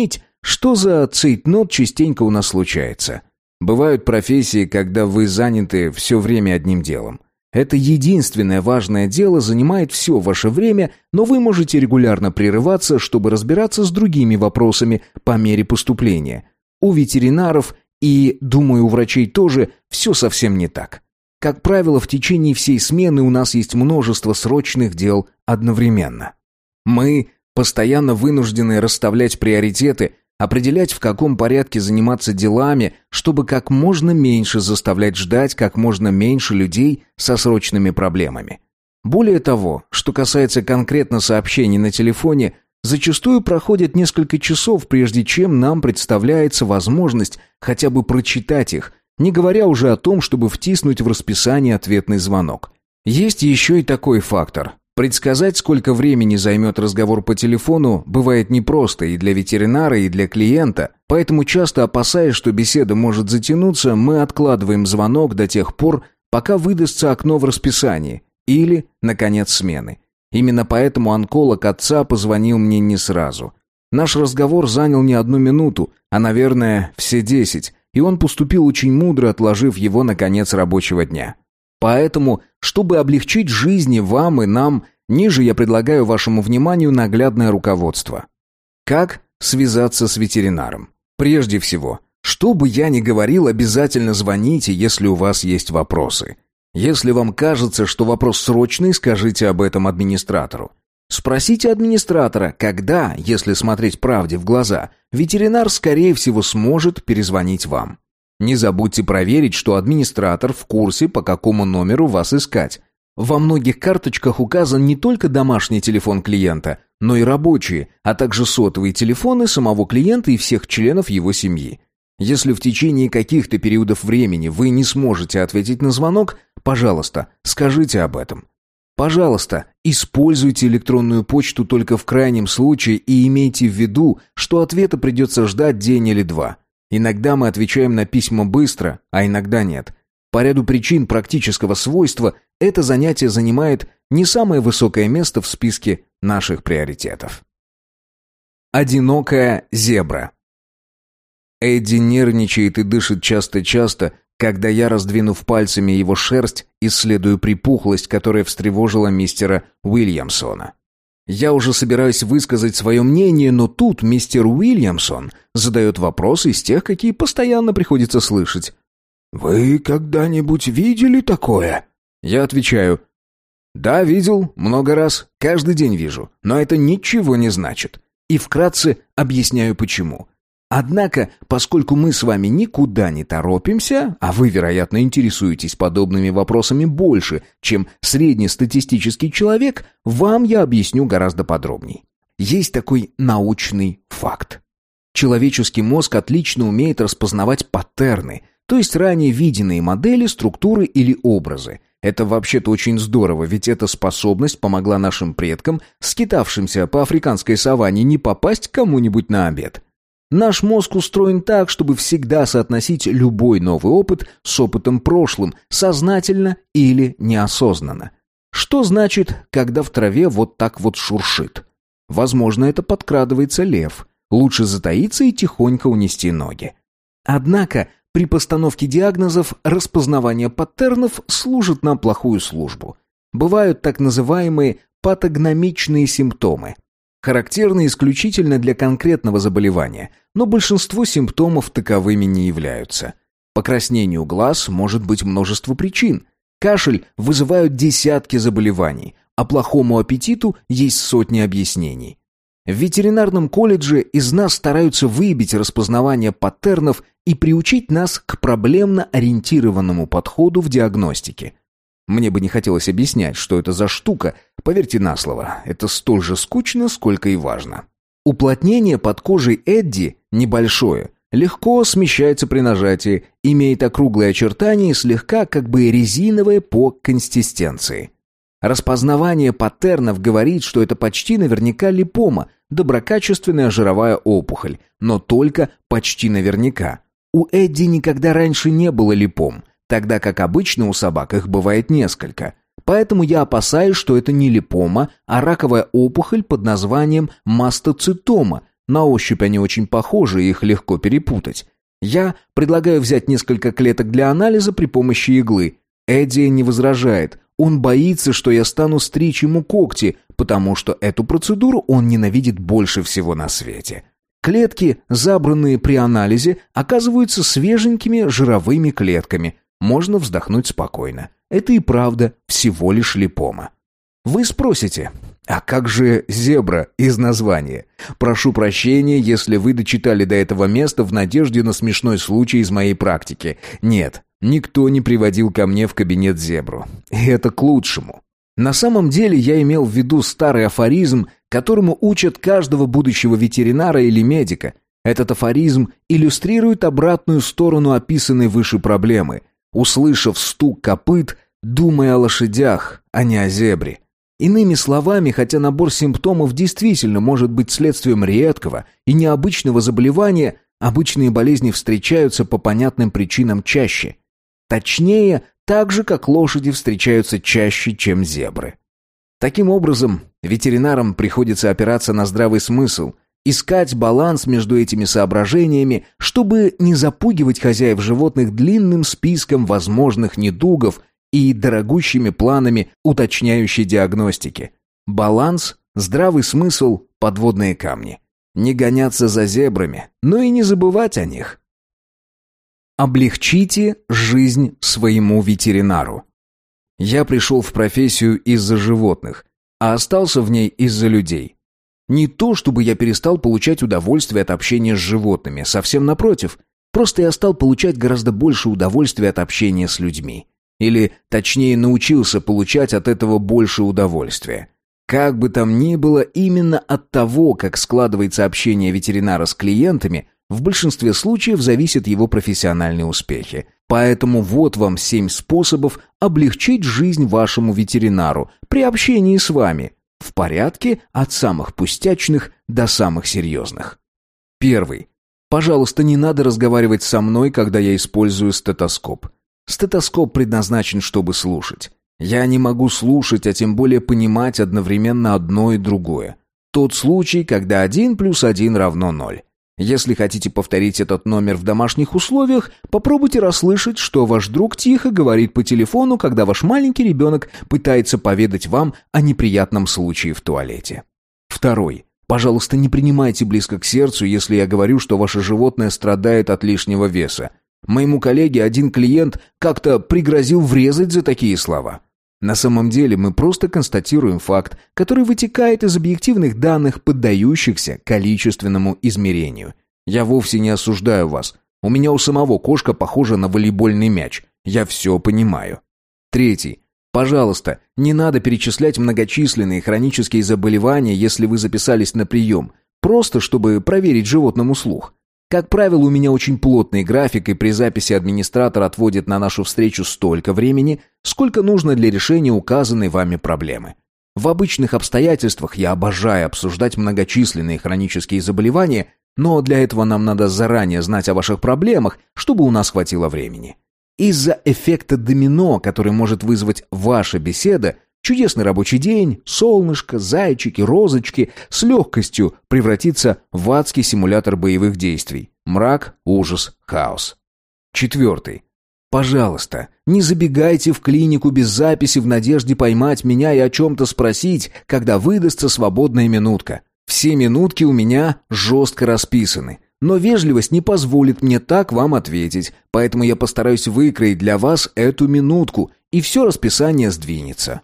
Что за цейтнот частенько у нас случается? Бывают профессии, когда вы заняты все время одним делом. Это единственное важное дело занимает все ваше время, но вы можете регулярно прерываться, чтобы разбираться с другими вопросами по мере поступления. У ветеринаров и, думаю, у врачей тоже все совсем не так. Как правило, в течение всей смены у нас есть множество срочных дел одновременно. Мы постоянно вынуждены расставлять приоритеты, определять, в каком порядке заниматься делами, чтобы как можно меньше заставлять ждать как можно меньше людей со срочными проблемами. Более того, что касается конкретно сообщений на телефоне, зачастую проходит несколько часов, прежде чем нам представляется возможность хотя бы прочитать их, не говоря уже о том, чтобы втиснуть в расписание ответный звонок. Есть еще и такой фактор. Предсказать, сколько времени займет разговор по телефону, бывает непросто и для ветеринара, и для клиента, поэтому часто опасаясь, что беседа может затянуться, мы откладываем звонок до тех пор, пока выдастся окно в расписании или на конец смены. Именно поэтому онколог отца позвонил мне не сразу. Наш разговор занял не одну минуту, а, наверное, все десять, и он поступил очень мудро, отложив его на конец рабочего дня. Поэтому, чтобы облегчить жизни вам и нам, ниже я предлагаю вашему вниманию наглядное руководство. Как связаться с ветеринаром? Прежде всего, что бы я ни говорил, обязательно звоните, если у вас есть вопросы. Если вам кажется, что вопрос срочный, скажите об этом администратору. Спросите администратора, когда, если смотреть правде в глаза, ветеринар, скорее всего, сможет перезвонить вам. Не забудьте проверить, что администратор в курсе, по какому номеру вас искать. Во многих карточках указан не только домашний телефон клиента, но и рабочие, а также сотовые телефоны самого клиента и всех членов его семьи. Если в течение каких-то периодов времени вы не сможете ответить на звонок, пожалуйста, скажите об этом. Пожалуйста, используйте электронную почту только в крайнем случае и имейте в виду, что ответа придется ждать день или два. Иногда мы отвечаем на письма быстро, а иногда нет. По ряду причин практического свойства это занятие занимает не самое высокое место в списке наших приоритетов. Одинокая зебра. Эдди нервничает и дышит часто-часто, когда я, раздвинув пальцами его шерсть, исследую припухлость, которая встревожила мистера Уильямсона. Я уже собираюсь высказать свое мнение, но тут мистер Уильямсон задает вопрос из тех, какие постоянно приходится слышать. «Вы когда-нибудь видели такое?» Я отвечаю: «Да, видел, много раз, каждый день вижу, но это ничего не значит». И вкратце объясняю почему. Однако, поскольку мы с вами никуда не торопимся, а вы, вероятно, интересуетесь подобными вопросами больше, чем среднестатистический человек, вам я объясню гораздо подробней. Есть такой научный факт. Человеческий мозг отлично умеет распознавать паттерны, то есть ранее виденные модели, структуры или образы. Это вообще-то очень здорово, ведь эта способность помогла нашим предкам, скитавшимся по африканской саванне, не попасть к кому-нибудь на обед. Наш мозг устроен так, чтобы всегда соотносить любой новый опыт с опытом прошлым, сознательно или неосознанно. Что значит, когда в траве вот так вот шуршит? Возможно, это подкрадывается лев. Лучше затаиться и тихонько унести ноги. Однако, при постановке диагнозов распознавание паттернов служит нам плохую службу. Бывают так называемые патогномичные симптомы. Характерны исключительно для конкретного заболевания, но большинство симптомов таковыми не являются. Покраснению глаз может быть множество причин. Кашель вызывают десятки заболеваний, а плохому аппетиту есть сотни объяснений. В ветеринарном колледже из нас стараются выбить распознавание паттернов и приучить нас к проблемно-ориентированному подходу в диагностике. Мне бы не хотелось объяснять, что это за штука, поверьте на слово, это столь же скучно, сколько и важно. Уплотнение под кожей Эдди небольшое, легко смещается при нажатии, имеет округлые очертания и слегка как бы резиновое по консистенции. Распознавание паттернов говорит, что это почти наверняка липома, доброкачественная жировая опухоль, но только почти наверняка. У Эдди никогда раньше не было липом, тогда как обычно у собак их бывает несколько. Поэтому я опасаюсь, что это не липома, а раковая опухоль под названием мастоцитома, На ощупь они очень похожи, их легко перепутать. Я предлагаю взять несколько клеток для анализа при помощи иглы. Эдди не возражает. Он боится, что я стану стричь ему когти, потому что эту процедуру он ненавидит больше всего на свете. Клетки, забранные при анализе, оказываются свеженькими жировыми клетками. Можно вздохнуть спокойно. Это и правда всего лишь липома. Вы спросите, а как же зебра из названия? Прошу прощения, если вы дочитали до этого места в надежде на смешной случай из моей практики. Нет, никто не приводил ко мне в кабинет зебру. И это к лучшему. На самом деле я имел в виду старый афоризм, которому учат каждого будущего ветеринара или медика. Этот афоризм иллюстрирует обратную сторону описанной выше проблемы. Услышав стук копыт, думай о лошадях, а не о зебре. Иными словами, хотя набор симптомов действительно может быть следствием редкого и необычного заболевания, обычные болезни встречаются по понятным причинам чаще. Точнее, так же, как лошади встречаются чаще, чем зебры. Таким образом, ветеринарам приходится опираться на здравый смысл, искать баланс между этими соображениями, чтобы не запугивать хозяев животных длинным списком возможных недугов и дорогущими планами уточняющей диагностики. Баланс, здравый смысл, подводные камни. Не гоняться за зебрами, но и не забывать о них. Облегчите жизнь своему ветеринару. Я пришел в профессию из-за животных, а остался в ней из-за людей. Не то, чтобы я перестал получать удовольствие от общения с животными, совсем напротив. Просто я стал получать гораздо больше удовольствия от общения с людьми. Или, точнее, научился получать от этого больше удовольствия. Как бы там ни было, именно от того, как складывается общение ветеринара с клиентами, в большинстве случаев зависят его профессиональные успехи. Поэтому вот вам семь способов облегчить жизнь вашему ветеринару при общении с вами. В порядке от самых пустячных до самых серьезных. Первый. Пожалуйста, не надо разговаривать со мной, когда я использую стетоскоп. Стетоскоп предназначен, чтобы слушать. Я не могу слушать, а тем более понимать одновременно одно и другое. Тот случай, когда один плюс один равно ноль. Если хотите повторить этот номер в домашних условиях, попробуйте расслышать, что ваш друг тихо говорит по телефону, когда ваш маленький ребенок пытается поведать вам о неприятном случае в туалете. Второй. Пожалуйста, не принимайте близко к сердцу, если я говорю, что ваше животное страдает от лишнего веса. Моему коллеге один клиент как-то пригрозил врезать за такие слова. На самом деле мы просто констатируем факт, который вытекает из объективных данных, поддающихся количественному измерению. Я вовсе не осуждаю вас. У меня у самого кошка похожа на волейбольный мяч. Я все понимаю. Третий. Пожалуйста, не надо перечислять многочисленные хронические заболевания, если вы записались на прием, просто чтобы проверить животному слух. Как правило, у меня очень плотный график, и при записи администратор отводит на нашу встречу столько времени, сколько нужно для решения указанной вами проблемы. В обычных обстоятельствах я обожаю обсуждать многочисленные хронические заболевания, но для этого нам надо заранее знать о ваших проблемах, чтобы у нас хватило времени. Из-за эффекта домино, который может вызвать ваша беседа, чудесный рабочий день, солнышко, зайчики, розочки с легкостью превратится в адский симулятор боевых действий. Мрак, ужас, хаос. Четвертый. Пожалуйста, не забегайте в клинику без записи в надежде поймать меня и о чем-то спросить, когда выдастся свободная минутка. Все минутки у меня жестко расписаны. Но вежливость не позволит мне так вам ответить, поэтому я постараюсь выкроить для вас эту минутку, и все расписание сдвинется.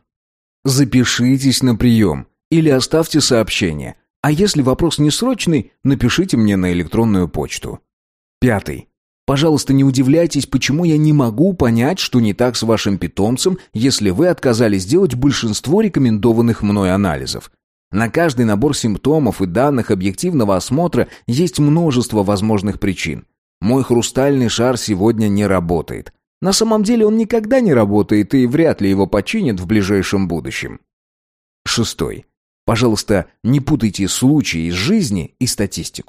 Запишитесь на прием или оставьте сообщение. А если вопрос не срочный, напишите мне на электронную почту. Пятый. Пожалуйста, не удивляйтесь, почему я не могу понять, что не так с вашим питомцем, если вы отказались сделать большинство рекомендованных мной анализов. На каждый набор симптомов и данных объективного осмотра есть множество возможных причин. Мой хрустальный шар сегодня не работает. На самом деле он никогда не работает и вряд ли его починят в ближайшем будущем. Шестой. Пожалуйста, не путайте случаи из жизни и статистику.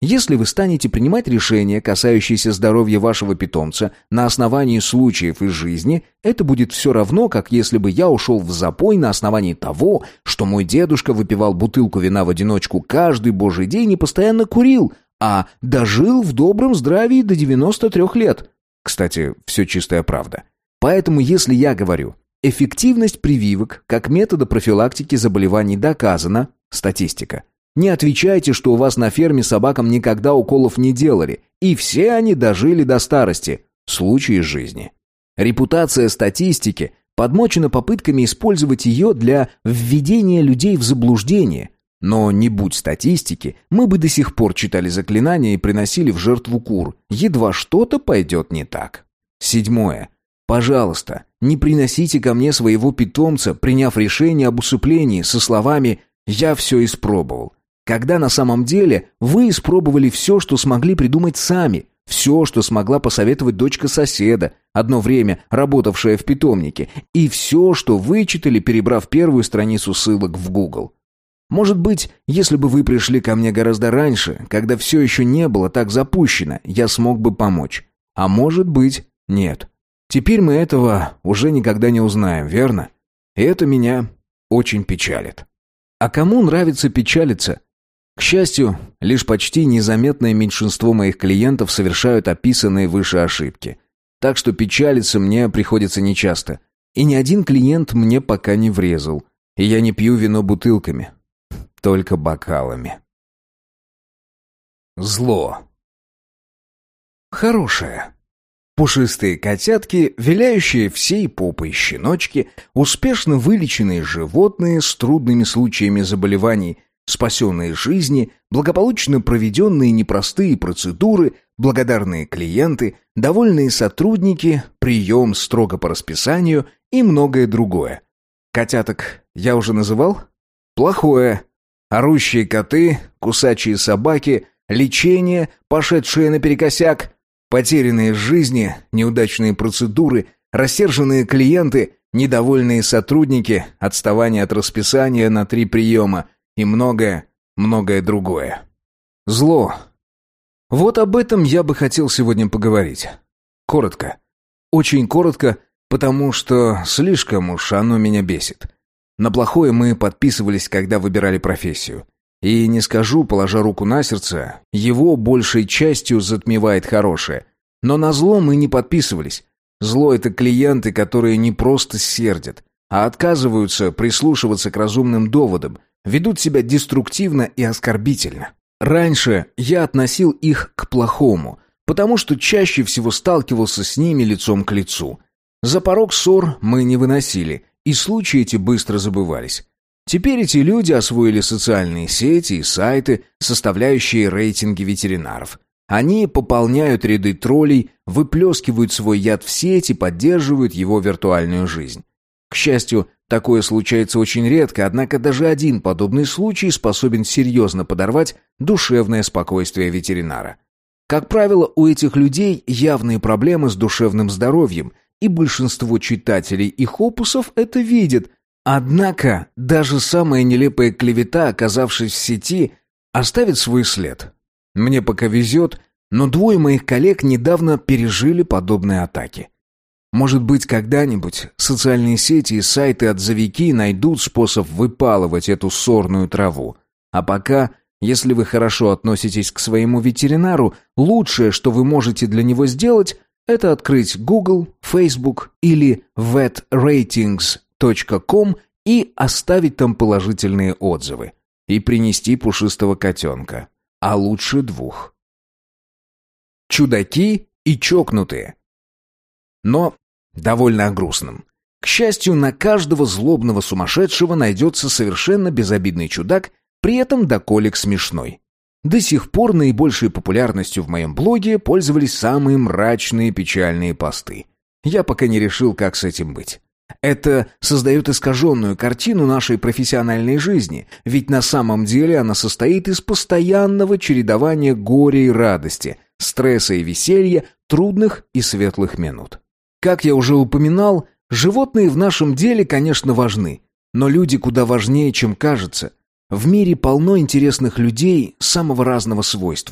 Если вы станете принимать решения, касающиеся здоровья вашего питомца, на основании случаев из жизни, это будет все равно, как если бы я ушел в запой на основании того, что мой дедушка выпивал бутылку вина в одиночку каждый божий день и постоянно курил, а дожил в добром здравии до девяноста трёх лет. Кстати, все чистая правда. Поэтому, если я говорю, эффективность прививок как метода профилактики заболеваний доказана, статистика, не отвечайте, что у вас на ферме собакам никогда уколов не делали, и все они дожили до старости. Случаи из жизни. Репутация статистики подмочена попытками использовать ее для введения людей в заблуждение. Но не будь статистики, мы бы до сих пор читали заклинания и приносили в жертву кур. Едва что-то пойдет не так. Седьмое. Пожалуйста, не приносите ко мне своего питомца, приняв решение об усыплении со словами «я все испробовал». Когда на самом деле вы испробовали все, что смогли придумать сами, все, что смогла посоветовать дочка соседа, одно время работавшая в питомнике, и все, что вычитали, перебрав первую страницу ссылок в Google. Может быть, если бы вы пришли ко мне гораздо раньше, когда все еще не было так запущено, я смог бы помочь. А может быть, нет. Теперь мы этого уже никогда не узнаем, верно? И это меня очень печалит. А кому нравится печалиться? К счастью, лишь почти незаметное меньшинство моих клиентов совершают описанные выше ошибки. Так что печалиться мне приходится нечасто. И ни один клиент мне пока не врезал. И я не пью вино бутылками, только бокалами. Зло. Хорошее. Пушистые котятки, виляющие всей попой щеночки, успешно вылеченные животные с трудными случаями заболеваний, спасенные жизни, благополучно проведенные непростые процедуры, благодарные клиенты, довольные сотрудники, прием строго по расписанию и многое другое. Котяток я уже называл? Плохое. Орущие коты, кусачие собаки, лечение, пошедшее наперекосяк, потерянные жизни, неудачные процедуры, рассерженные клиенты, недовольные сотрудники, отставание от расписания на три приема и многое, многое другое. Зло. Вот об этом я бы хотел сегодня поговорить. Коротко. Очень коротко, потому что слишком уж оно меня бесит. На плохое мы подписывались, когда выбирали профессию. И не скажу, положа руку на сердце, его большей частью затмевает хорошее. Но на зло мы не подписывались. Зло — это клиенты, которые не просто сердят, а отказываются прислушиваться к разумным доводам, ведут себя деструктивно и оскорбительно. Раньше я относил их к плохому, потому что чаще всего сталкивался с ними лицом к лицу. За порог ссор мы не выносили, и случаи эти быстро забывались. Теперь эти люди освоили социальные сети и сайты, составляющие рейтинги ветеринаров. Они пополняют ряды троллей, выплескивают свой яд в сеть и поддерживают его виртуальную жизнь. К счастью, такое случается очень редко, однако даже один подобный случай способен серьезно подорвать душевное спокойствие ветеринара. Как правило, у этих людей явные проблемы с душевным здоровьем, и большинство читателей их опусов это видят. Однако, даже самая нелепая клевета, оказавшись в сети, оставит свой след. Мне пока везет, но двое моих коллег недавно пережили подобные атаки. Может быть, когда-нибудь социальные сети и сайты-отзывики найдут способ выпалывать эту сорную траву. А пока, если вы хорошо относитесь к своему ветеринару, лучшее, что вы можете для него сделать, это открыть Google, Facebook или вет рейтингс точка ком и оставить там положительные отзывы. И принести пушистого котенка. А лучше двух. Чудаки и чокнутые. Но довольно о грустном. К счастью, на каждого злобного сумасшедшего найдется совершенно безобидный чудак, при этом до колик смешной. До сих пор наибольшей популярностью в моем блоге пользовались самые мрачные печальные посты. Я пока не решил, как с этим быть. Это создает искаженную картину нашей профессиональной жизни, ведь на самом деле она состоит из постоянного чередования горя и радости, стресса и веселья, трудных и светлых минут. Как я уже упоминал, животные в нашем деле, конечно, важны, но люди куда важнее, чем кажется. В мире полно интересных людей самого разного свойства.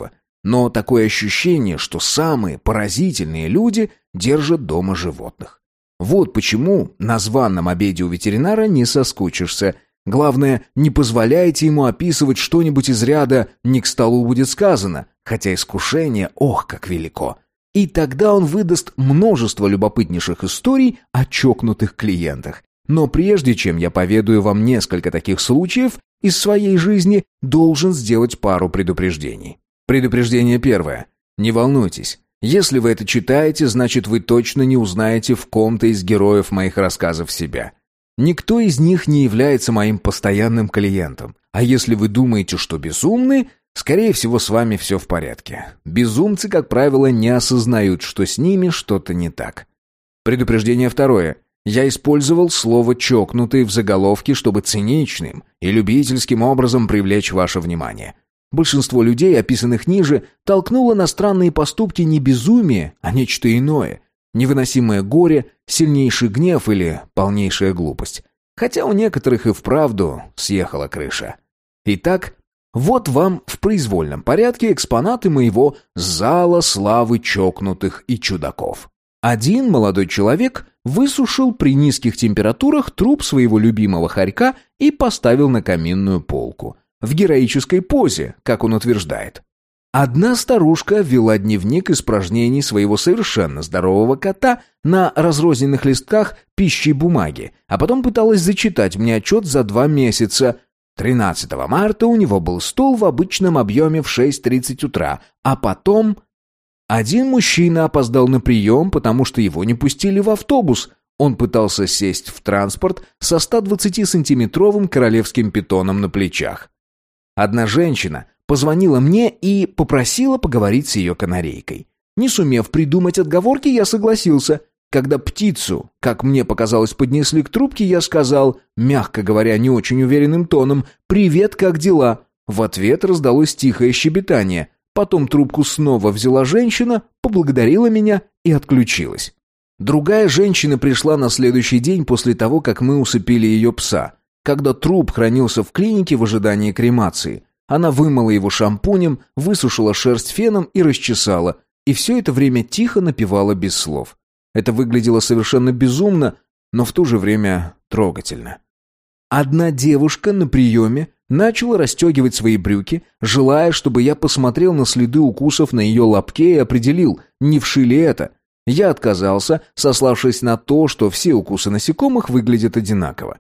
Но такое ощущение, что самые поразительные люди держат дома животных. Вот почему на званом обеде у ветеринара не соскучишься. Главное, не позволяйте ему описывать что-нибудь из ряда «не к столу будет сказано», хотя искушение, ох, как велико. И тогда он выдаст множество любопытнейших историй о чокнутых клиентах. Но прежде чем я поведаю вам несколько таких случаев из своей жизни, должен сделать пару предупреждений. Предупреждение первое. Не волнуйтесь. Если вы это читаете, значит вы точно не узнаете в ком-то из героев моих рассказов себя. Никто из них не является моим постоянным клиентом. А если вы думаете, что безумны, скорее всего, с вами все в порядке. Безумцы, как правило, не осознают, что с ними что-то не так. Предупреждение второе. Я использовал слово «чокнутый» в заголовке, чтобы циничным и любительским образом привлечь ваше внимание. Большинство людей, описанных ниже, толкнуло на странные поступки не безумие, а нечто иное. Невыносимое горе, сильнейший гнев или полнейшая глупость. Хотя у некоторых и вправду съехала крыша. Итак, вот вам в произвольном порядке экспонаты моего зала славы чокнутых и чудаков. Один молодой человек высушил при низких температурах труп своего любимого хорька и поставил на каминную полку. В героической позе, как он утверждает. Одна старушка вела дневник испражнений своего совершенно здорового кота на разрозненных листках пищи бумаги, а потом пыталась зачитать мне отчет за два месяца. тринадцатого марта у него был стол в обычном объеме в шесть тридцать утра, а потом... Один мужчина опоздал на прием, потому что его не пустили в автобус. Он пытался сесть в транспорт со ста двадцатисантиметровым королевским питоном на плечах. Одна женщина позвонила мне и попросила поговорить с ее канарейкой. Не сумев придумать отговорки, я согласился. Когда птицу, как мне показалось, поднесли к трубке, я сказал, мягко говоря, не очень уверенным тоном, «Привет, как дела?». В ответ раздалось тихое щебетание. Потом трубку снова взяла женщина, поблагодарила меня и отключилась. Другая женщина пришла на следующий день после того, как мы усыпили ее пса. Когда труп хранился в клинике в ожидании кремации, она вымыла его шампунем, высушила шерсть феном и расчесала, и все это время тихо напевала без слов. Это выглядело совершенно безумно, но в то же время трогательно. Одна девушка на приеме начала расстегивать свои брюки, желая, чтобы я посмотрел на следы укусов на ее лобке и определил, не вши ли это. Я отказался, сославшись на то, что все укусы насекомых выглядят одинаково.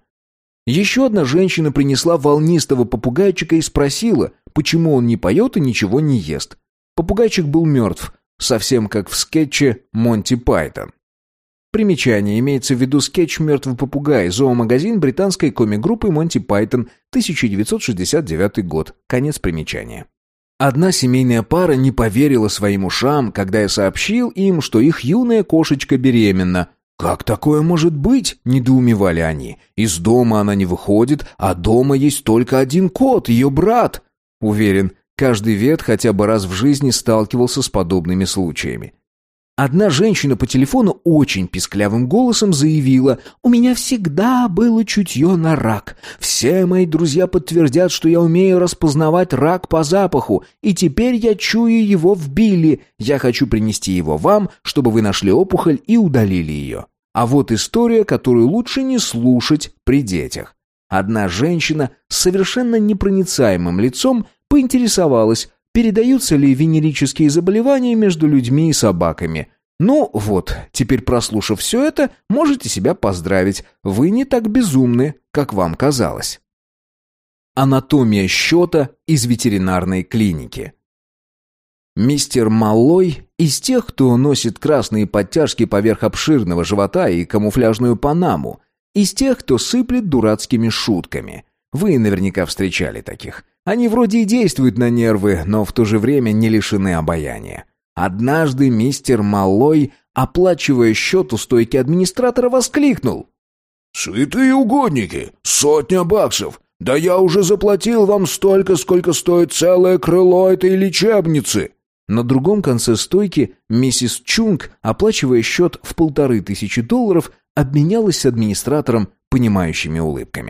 Еще одна женщина принесла волнистого попугайчика и спросила, почему он не поет и ничего не ест. Попугайчик был мертв, совсем как в скетче «Монти Пайтон». Примечание. Имеется в виду скетч «Мертвый попугай», зоомагазин британской комик-группы «Монти Пайтон», тысяча девятьсот шестьдесят девятый год. Конец примечания. Одна семейная пара не поверила своим ушам, когда я сообщил им, что их юная кошечка беременна. «Как такое может быть?» – недоумевали они. «Из дома она не выходит, а дома есть только один кот, ее брат». Уверен, каждый вет хотя бы раз в жизни сталкивался с подобными случаями. Одна женщина по телефону очень писклявым голосом заявила: «У меня всегда было чутье на рак. Все мои друзья подтвердят, что я умею распознавать рак по запаху, и теперь я чую его в Билли. Я хочу принести его вам, чтобы вы нашли опухоль и удалили ее». А вот история, которую лучше не слушать при детях. Одна женщина с совершенно непроницаемым лицом поинтересовалась, передаются ли венерические заболевания между людьми и собаками. Ну вот, теперь, прослушав все это, можете себя поздравить. Вы не так безумны, как вам казалось. Анатомия счета из ветеринарной клиники. Мистер Маллой из тех, кто носит красные подтяжки поверх обширного живота и камуфляжную панаму, из тех, кто сыплет дурацкими шутками. Вы наверняка встречали таких. Они вроде и действуют на нервы, но в то же время не лишены обаяния. Однажды мистер Маллой, оплачивая счет у стойки администратора, воскликнул: «Святые угодники! Сотня баксов! Да я уже заплатил вам столько, сколько стоит целое крыло этой лечебницы!» На другом конце стойки миссис Чунг, оплачивая счет в полторы тысячи долларов, обменялась с администратором понимающими улыбками.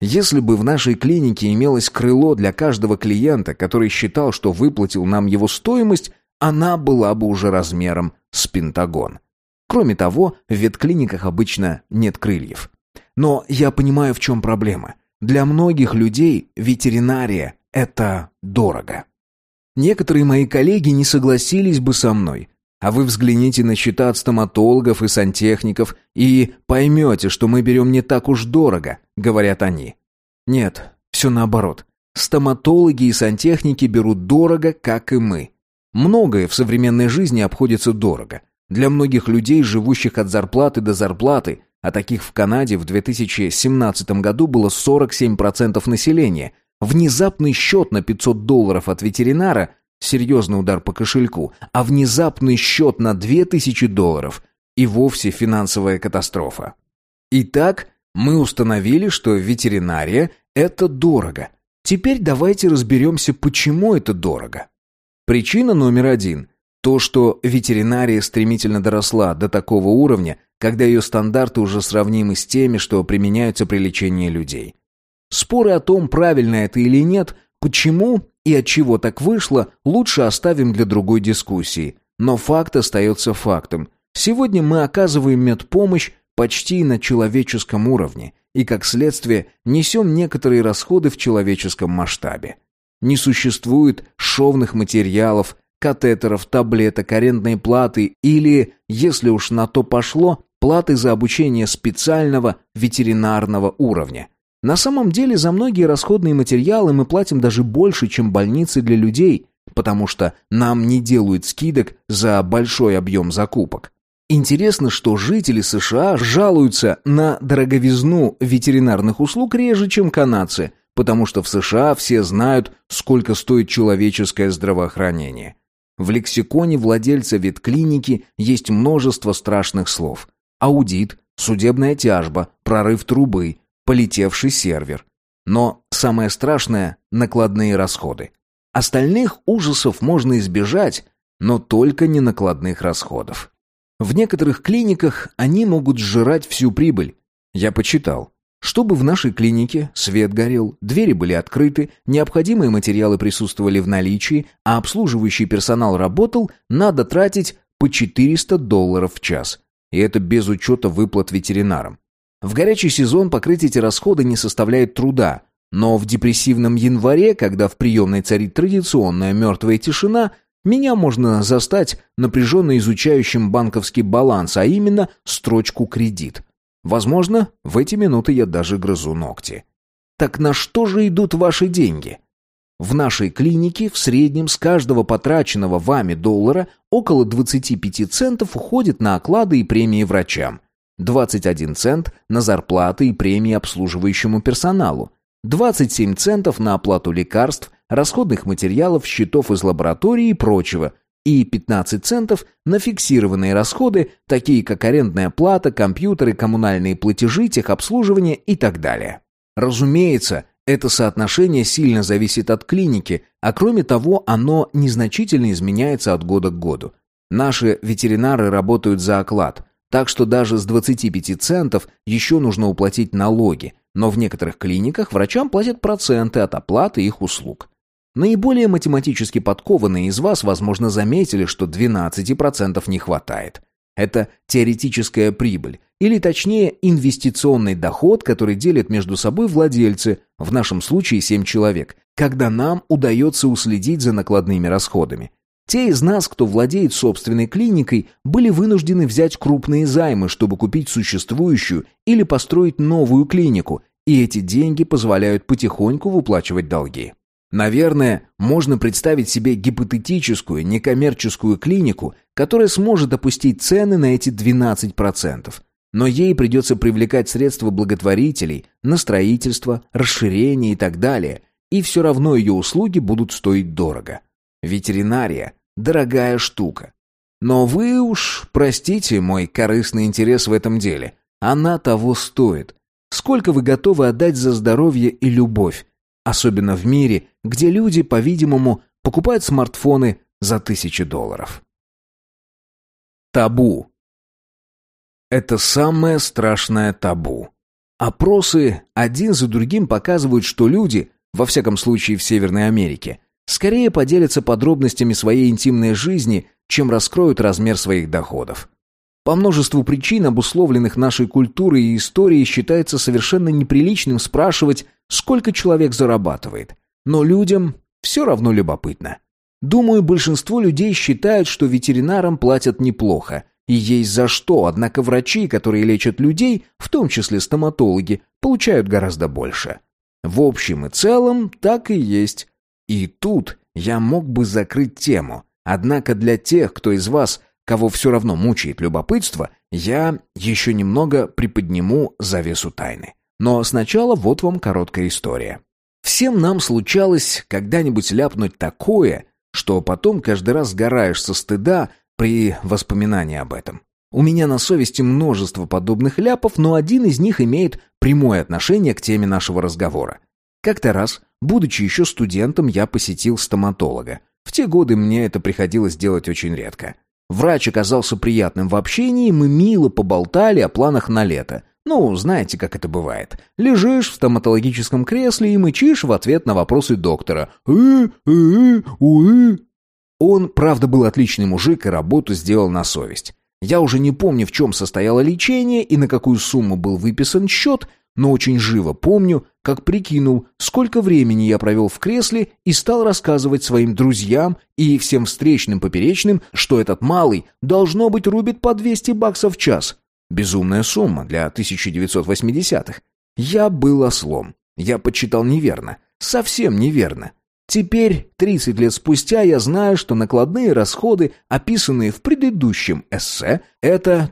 Если бы в нашей клинике имелось крыло для каждого клиента, который считал, что выплатил нам его стоимость, она была бы уже размером с Пентагон. Кроме того, в ветклиниках обычно нет крыльев. Но я понимаю, в чем проблема. Для многих людей ветеринария – это дорого. Некоторые мои коллеги не согласились бы со мной. А вы взгляните на счета от стоматологов и сантехников и поймете, что мы берем не так уж дорого, говорят они. Нет, все наоборот. Стоматологи и сантехники берут дорого, как и мы. Многое в современной жизни обходится дорого. Для многих людей, живущих от зарплаты до зарплаты, а таких в Канаде в две тысячи семнадцатом году было сорок семь процентов населения, внезапный счет на пятьсот долларов от ветеринара – серьезный удар по кошельку, а внезапный счет на две тысячи долларов и вовсе финансовая катастрофа. Итак, мы установили, что ветеринария – это дорого. Теперь давайте разберемся, почему это дорого. Причина номер один – то, что ветеринария стремительно доросла до такого уровня, когда ее стандарты уже сравнимы с теми, что применяются при лечении людей. Споры о том, правильно это или нет, почему и от чего так вышло, лучше оставим для другой дискуссии. Но факт остается фактом. Сегодня мы оказываем медпомощь почти на человеческом уровне и, как следствие, несем некоторые расходы в человеческом масштабе. Не существует шовных материалов, катетеров, таблеток, арендной платы или, если уж на то пошло, платы за обучение специального ветеринарного уровня. На самом деле за многие расходные материалы мы платим даже больше, чем больницы для людей, потому что нам не делают скидок за большой объем закупок. Интересно, что жители США жалуются на дороговизну ветеринарных услуг реже, чем канадцы, потому что в США все знают, сколько стоит человеческое здравоохранение. В лексиконе владельца ветклиники есть множество страшных слов. Аудит, судебная тяжба, прорыв трубы, полетевший сервер. Но самое страшное – накладные расходы. Остальных ужасов можно избежать, но только не накладных расходов. В некоторых клиниках они могут сжирать всю прибыль. Я почитал. Чтобы в нашей клинике свет горел, двери были открыты, необходимые материалы присутствовали в наличии, а обслуживающий персонал работал, надо тратить по четыреста долларов в час. И это без учета выплат ветеринарам. В горячий сезон покрыть эти расходы не составляет труда, но в депрессивном январе, когда в приемной царит традиционная мертвая тишина, меня можно застать напряженно изучающим банковский баланс, а именно строчку «кредит». Возможно, в эти минуты я даже грызу ногти. Так на что же идут ваши деньги? В нашей клинике в среднем с каждого потраченного вами доллара около двадцать пять центов уходит на оклады и премии врачам. двадцать один цент на зарплаты и премии обслуживающему персоналу, двадцать семь центов на оплату лекарств, расходных материалов, счетов из лаборатории и прочего, и пятнадцать центов на фиксированные расходы, такие как арендная плата, компьютеры, коммунальные платежи, техобслуживание и так далее. Разумеется, это соотношение сильно зависит от клиники, а кроме того, оно незначительно изменяется от года к году. Наши ветеринары работают за оклад, так что даже с двадцати пяти центов еще нужно уплатить налоги, но в некоторых клиниках врачам платят проценты от оплаты их услуг. Наиболее математически подкованные из вас, возможно, заметили, что двенадцати процентов не хватает. Это теоретическая прибыль, или точнее инвестиционный доход, который делят между собой владельцы, в нашем случае семь человек, когда нам удается уследить за накладными расходами. Те из нас, кто владеет собственной клиникой, были вынуждены взять крупные займы, чтобы купить существующую или построить новую клинику, и эти деньги позволяют потихоньку выплачивать долги. Наверное, можно представить себе гипотетическую некоммерческую клинику, которая сможет опустить цены на эти двенадцать процентов. Но ей придется привлекать средства благотворителей на строительство, расширение и так далее, и все равно ее услуги будут стоить дорого. Ветеринария – дорогая штука. Но вы уж простите мой корыстный интерес в этом деле. Она того стоит. Сколько вы готовы отдать за здоровье и любовь? Особенно в мире, где люди, по-видимому, покупают смартфоны за тысячи долларов. Табу. Это самое страшное табу. Опросы один за другим показывают, что люди, во всяком случае в Северной Америке, скорее поделятся подробностями своей интимной жизни, чем раскроют размер своих доходов. По множеству причин, обусловленных нашей культурой и историей, считается совершенно неприличным спрашивать, сколько человек зарабатывает. Но людям все равно любопытно. Думаю, большинство людей считают, что ветеринарам платят неплохо, и есть за что, однако врачи, которые лечат людей, в том числе стоматологи, получают гораздо больше. В общем и целом, так и есть. И тут я мог бы закрыть тему, однако для тех, кто из вас, кого все равно мучает любопытство, я еще немного приподниму завесу тайны. Но сначала вот вам короткая история. Всем нам случалось когда-нибудь ляпнуть такое, что потом каждый раз сгораешь со стыда при воспоминании об этом. У меня на совести множество подобных ляпов, но один из них имеет прямое отношение к теме нашего разговора. Как-то раз, будучи еще студентом, я посетил стоматолога. В те годы мне это приходилось делать очень редко. Врач оказался приятным в общении, мы мило поболтали о планах на лето. Ну, знаете, как это бывает. Лежишь в стоматологическом кресле и мычишь в ответ на вопросы доктора. «Э, э, уэ». Он, правда, был отличный мужик и работу сделал на совесть. Я уже не помню, в чем состояло лечение и на какую сумму был выписан счет, но очень живо помню, как прикинул, сколько времени я провел в кресле и стал рассказывать своим друзьям и всем встречным поперечным, что этот малый, должно быть, рубит по двести баксов в час. Безумная сумма для тысяча девятьсот восьмидесятых. Я был ослом. Я подсчитал неверно. Совсем неверно. Теперь, тридцать лет спустя, я знаю, что накладные расходы, описанные в предыдущем эссе, это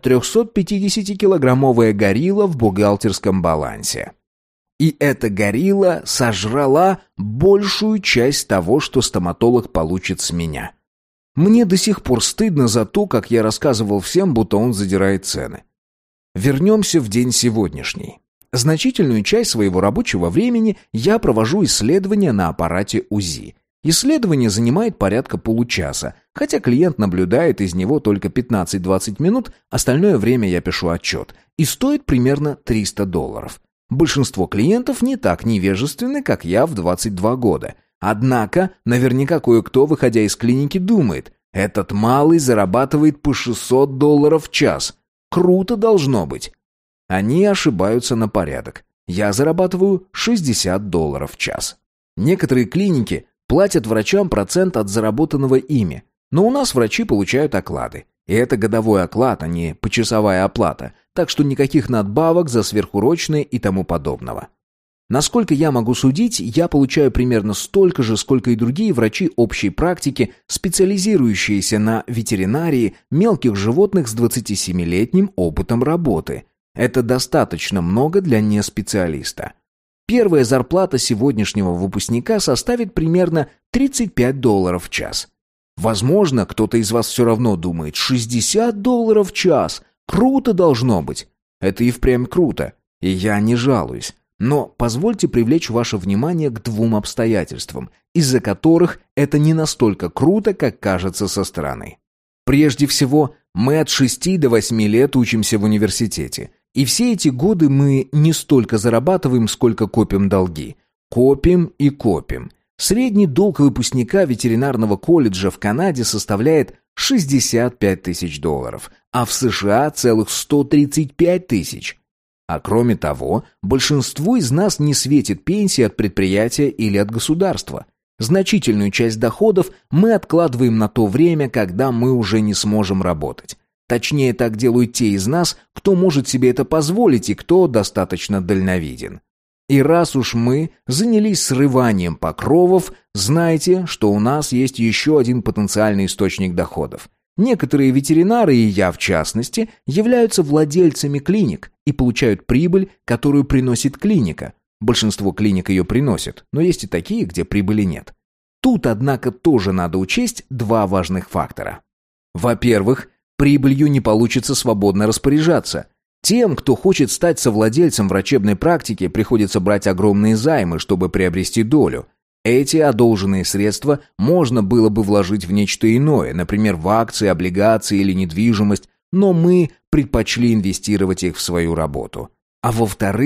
трехсотпятидесятикилограммовая горилла в бухгалтерском балансе. И эта горилла сожрала большую часть того, что стоматолог получит с меня. Мне до сих пор стыдно за то, как я рассказывал всем, будто он задирает цены. Вернемся в день сегодняшний. Значительную часть своего рабочего времени я провожу исследования на аппарате УЗИ. Исследование занимает порядка получаса, хотя клиент наблюдает из него только пятнадцать-двадцать минут, остальное время я пишу отчет, и стоит примерно триста долларов. Большинство клиентов не так невежественны, как я в двадцать два года. Однако, наверняка кое-кто, выходя из клиники, думает, этот малый зарабатывает по шестьсот долларов в час. Круто должно быть. Они ошибаются на порядок. Я зарабатываю шестьдесят долларов в час. Некоторые клиники платят врачам процент от заработанного ими, но у нас врачи получают оклады. И это годовой оклад, а не почасовая оплата, так что никаких надбавок за сверхурочные и тому подобного. Насколько я могу судить, я получаю примерно столько же, сколько и другие врачи общей практики, специализирующиеся на ветеринарии мелких животных с двадцатисемилетним опытом работы. Это достаточно много для неспециалиста. Первая зарплата сегодняшнего выпускника составит примерно тридцать пять долларов в час. Возможно, кто-то из вас все равно думает, шестьдесят долларов в час, круто должно быть. Это и впрямь круто, и я не жалуюсь. Но позвольте привлечь ваше внимание к двум обстоятельствам, из-за которых это не настолько круто, как кажется со стороны. Прежде всего, мы от шести до восьми лет учимся в университете. И все эти годы мы не столько зарабатываем, сколько копим долги. Копим и копим. Средний долг выпускника ветеринарного колледжа в Канаде составляет шестьдесят пять тысяч долларов, а в США целых сто тридцать пять тысяч. А кроме того, большинству из нас не светит пенсия от предприятия или от государства. Значительную часть доходов мы откладываем на то время, когда мы уже не сможем работать. Точнее, так делают те из нас, кто может себе это позволить и кто достаточно дальновиден. И раз уж мы занялись срыванием покровов, знайте, что у нас есть еще один потенциальный источник доходов. Некоторые ветеринары, и я в частности, являются владельцами клиник и получают прибыль, которую приносит клиника. Большинство клиник ее приносят, но есть и такие, где прибыли нет. Тут, однако, тоже надо учесть два важных фактора. Во-первых, прибылью не получится свободно распоряжаться. Тем, кто хочет стать совладельцем врачебной практики, приходится брать огромные займы, чтобы приобрести долю. Эти одолженные средства можно было бы вложить в нечто иное, например, в акции, облигации или недвижимость, но мы предпочли инвестировать их в свою работу. А во-вторых,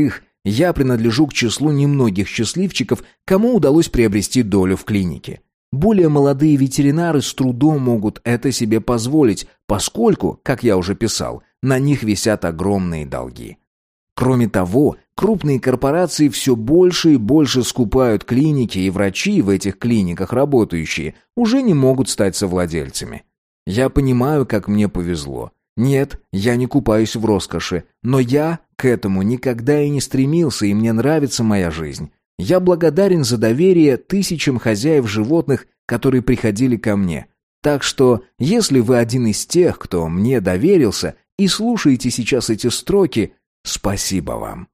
Я принадлежу к числу немногих счастливчиков, кому удалось приобрести долю в клинике. Более молодые ветеринары с трудом могут это себе позволить, поскольку, как я уже писал, на них висят огромные долги. Кроме того, крупные корпорации все больше и больше скупают клиники, и врачи в этих клиниках работающие уже не могут стать совладельцами. Я понимаю, как мне повезло. Нет, я не купаюсь в роскоши, но я к этому никогда и не стремился, и мне нравится моя жизнь. Я благодарен за доверие тысячам хозяев животных, которые приходили ко мне. Так что, если вы один из тех, кто мне доверился, и слушаете сейчас эти строки, спасибо вам.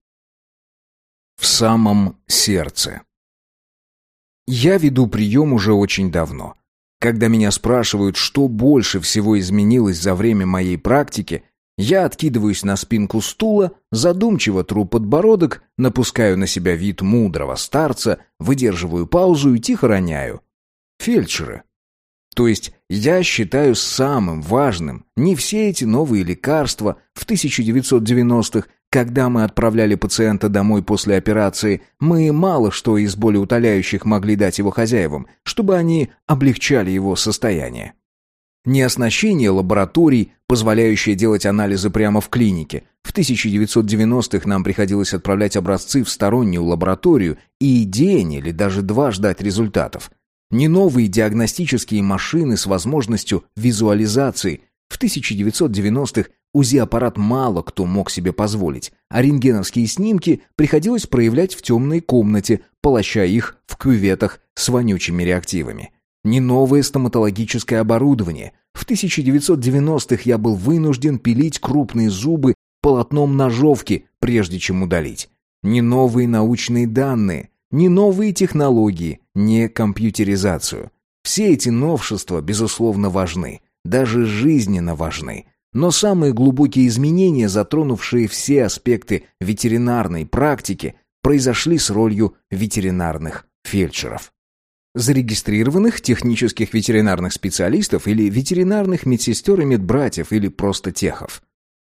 В самом сердце. Я веду прием уже очень давно. Когда меня спрашивают, что больше всего изменилось за время моей практики, я откидываюсь на спинку стула, задумчиво тру подбородок, напускаю на себя вид мудрого старца, выдерживаю паузу и тихо роняю. Фельдшеры. То есть я считаю самым важным не все эти новые лекарства в тысяча девятьсот девяностых, когда мы отправляли пациента домой после операции, мы мало что из болеутоляющих могли дать его хозяевам, чтобы они облегчали его состояние. Не оснащение лабораторий, позволяющее делать анализы прямо в клинике. В тысяча девятьсот девяностых нам приходилось отправлять образцы в стороннюю лабораторию и день или даже два ждать результатов. Не новые диагностические машины с возможностью визуализации. В тысяча девятьсот девяностых УЗИ-аппарат мало кто мог себе позволить, а рентгеновские снимки приходилось проявлять в темной комнате, полоща их в кюветах с вонючими реактивами. Не новое стоматологическое оборудование. В тысяча девятьсот девяностых я был вынужден пилить крупные зубы полотном ножовки, прежде чем удалить. Не новые научные данные, не новые технологии, не компьютеризацию. Все эти новшества, безусловно, важны, даже жизненно важны. Но самые глубокие изменения, затронувшие все аспекты ветеринарной практики, произошли с ролью ветеринарных фельдшеров. Зарегистрированных технических ветеринарных специалистов или ветеринарных медсестер и медбратьев или просто техов.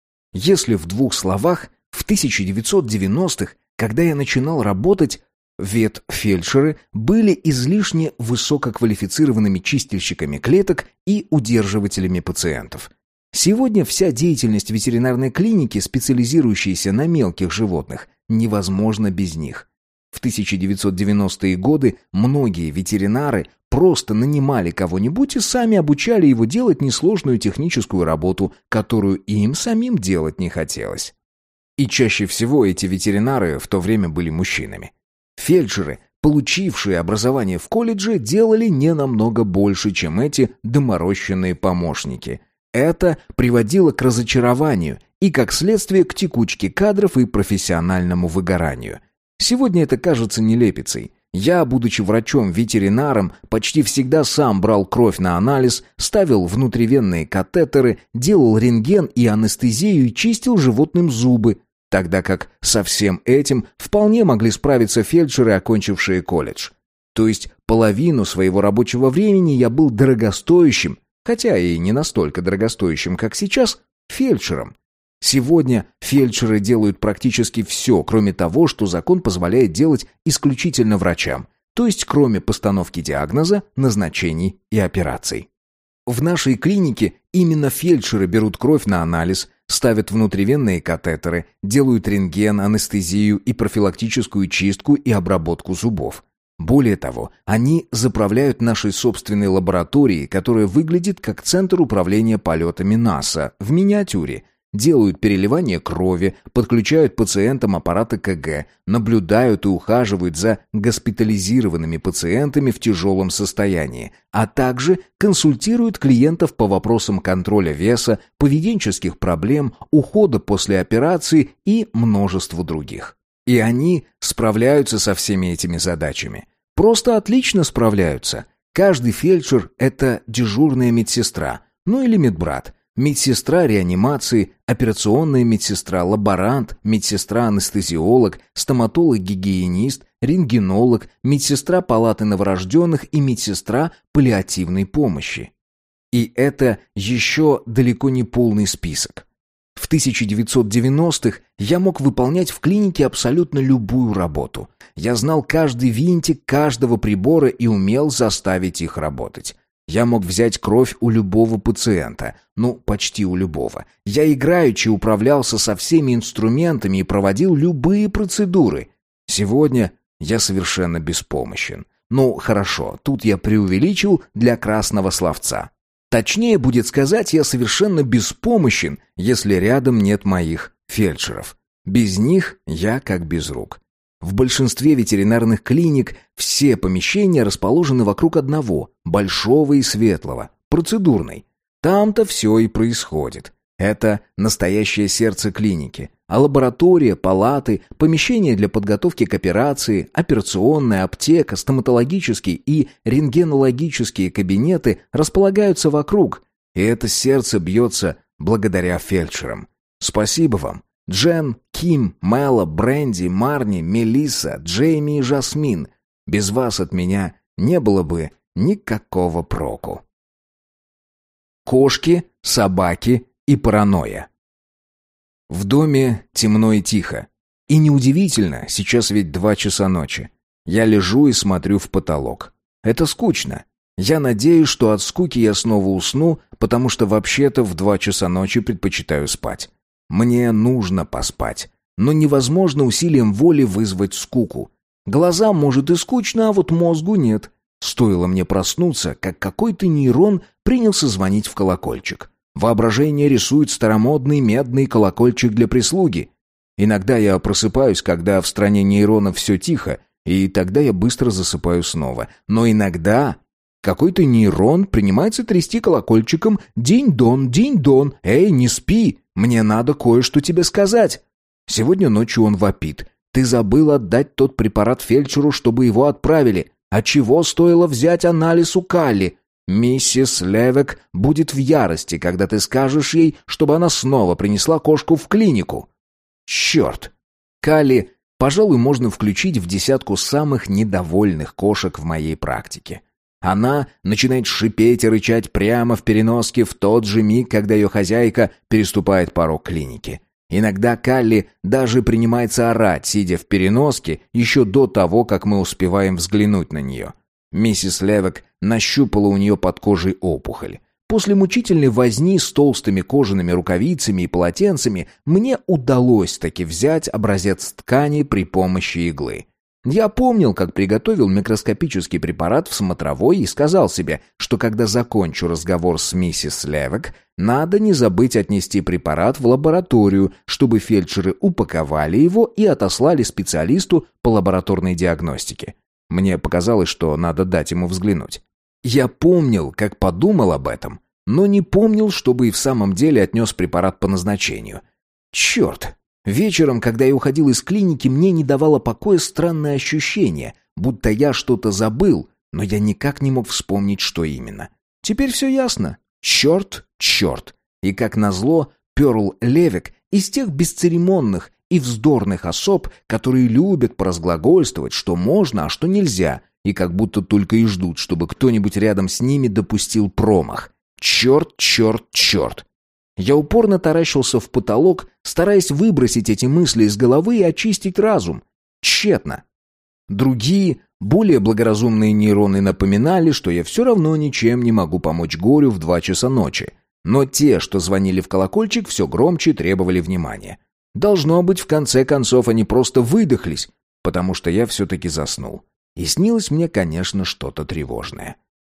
Если в двух словах, в тысяча девятьсот девяностых, когда я начинал работать, ветфельдшеры были излишне высококвалифицированными чистильщиками клеток и удерживателями пациентов. Сегодня вся деятельность ветеринарной клиники, специализирующейся на мелких животных, невозможна без них. В тысяча девятьсот девяностые годы многие ветеринары просто нанимали кого-нибудь и сами обучали его делать несложную техническую работу, которую им самим делать не хотелось. И чаще всего эти ветеринары в то время были мужчинами. Фельдшеры, получившие образование в колледже, делали не намного больше, чем эти доморощенные помощники. Это приводило к разочарованию и, как следствие, к текучке кадров и профессиональному выгоранию. Сегодня это кажется нелепицей. Я, будучи врачом-ветеринаром, почти всегда сам брал кровь на анализ, ставил внутривенные катетеры, делал рентген и анестезию и чистил животным зубы, тогда как со всем этим вполне могли справиться фельдшеры, окончившие колледж. То есть половину своего рабочего времени я был дорогостоящим, хотя и не настолько дорогостоящим, как сейчас, фельдшером. Сегодня фельдшеры делают практически все, кроме того, что закон позволяет делать исключительно врачам, то есть кроме постановки диагноза, назначений и операций. В нашей клинике именно фельдшеры берут кровь на анализ, ставят внутривенные катетеры, делают рентген, анестезию и профилактическую чистку и обработку зубов. Более того, они заправляют нашей собственной лабораторией, которая выглядит как центр управления полетами НАСА в миниатюре, делают переливание крови, подключают пациентам аппараты КГ, наблюдают и ухаживают за госпитализированными пациентами в тяжелом состоянии, а также консультируют клиентов по вопросам контроля веса, поведенческих проблем, ухода после операции и множеству других. И они справляются со всеми этими задачами. Просто отлично справляются. Каждый фельдшер – это дежурная медсестра, ну или медбрат. Медсестра реанимации, операционная медсестра, лаборант, медсестра-анестезиолог, стоматолог-гигиенист, рентгенолог, медсестра палаты новорожденных и медсестра паллиативной помощи. И это еще далеко не полный список. В В тысяча девятьсот девяностых я мог выполнять в клинике абсолютно любую работу. Я знал каждый винтик каждого прибора и умел заставить их работать. Я мог взять кровь у любого пациента, ну, почти у любого. Я играючи управлялся со всеми инструментами и проводил любые процедуры. Сегодня я совершенно беспомощен. Ну, хорошо, тут я преувеличил для красного словца. Точнее будет сказать, я совершенно беспомощен, если рядом нет моих фельдшеров. Без них я как без рук. В большинстве ветеринарных клиник все помещения расположены вокруг одного, большого и светлого, процедурной. Там-то все и происходит. Это настоящее сердце клиники. А лаборатория, палаты, помещения для подготовки к операции, операционная, аптека, стоматологические и рентгенологические кабинеты располагаются вокруг. И это сердце бьется благодаря фельдшерам. Спасибо вам. Джен, Ким, Мэла, Бренди, Марни, Мелисса, Джейми и Жасмин. Без вас от меня не было бы никакого проку. Кошки, собаки и паранойя. В доме темно и тихо. И неудивительно, сейчас ведь два часа ночи. Я лежу и смотрю в потолок. Это скучно. Я надеюсь, что от скуки я снова усну, потому что вообще-то в два часа ночи предпочитаю спать. Мне нужно поспать, но невозможно усилием воли вызвать скуку. Глазам, может, и скучно, а вот мозгу нет. Стоило мне проснуться, как какой-то нейрон принялся звонить в колокольчик. Воображение рисует старомодный медный колокольчик для прислуги. Иногда я просыпаюсь, когда в стране нейронов все тихо, и тогда я быстро засыпаю снова. Но иногда какой-то нейрон принимается трясти колокольчиком «Динь-дон, динь-дон, эй, не спи, мне надо кое-что тебе сказать». Сегодня ночью он вопит: «Ты забыл отдать тот препарат фельдшеру, чтобы его отправили. А чего стоило взять анализ у Калли? Миссис Левек будет в ярости, когда ты скажешь ей, чтобы она снова принесла кошку в клинику». Черт! Калли, пожалуй, можно включить в десятку самых недовольных кошек в моей практике. Она начинает шипеть и рычать прямо в переноске в тот же миг, когда ее хозяйка переступает порог клиники. Иногда Калли даже принимается орать, сидя в переноске, еще до того, как мы успеваем взглянуть на нее. Миссис Левек нащупала у нее под кожей опухоль. После мучительной возни с толстыми кожаными рукавицами и полотенцами мне удалось таки взять образец ткани при помощи иглы. Я помнил, как приготовил микроскопический препарат в смотровой и сказал себе, что когда закончу разговор с миссис Левек, надо не забыть отнести препарат в лабораторию, чтобы фельдшеры упаковали его и отослали специалисту по лабораторной диагностике. Мне показалось, что надо дать ему взглянуть. Я помнил, как подумал об этом, но не помнил, чтобы и в самом деле отнес препарат по назначению. Черт! Вечером, когда я уходил из клиники, мне не давало покоя странное ощущение, будто я что-то забыл, но я никак не мог вспомнить, что именно. Теперь все ясно. Черт, черт. И как назло, Перл Левек из тех бесцеремонных и вздорных особ, которые любят поразглагольствовать, что можно, а что нельзя, и как будто только и ждут, чтобы кто-нибудь рядом с ними допустил промах. Черт, черт, черт. Я упорно таращился в потолок, стараясь выбросить эти мысли из головы и очистить разум. Тщетно. Другие, более благоразумные нейроны напоминали, что я все равно ничем не могу помочь горю в два часа ночи. Но те, что звонили в колокольчик, все громче требовали внимания. Должно быть, в конце концов, они просто выдохлись, потому что я все-таки заснул. И снилось мне, конечно, что-то тревожное.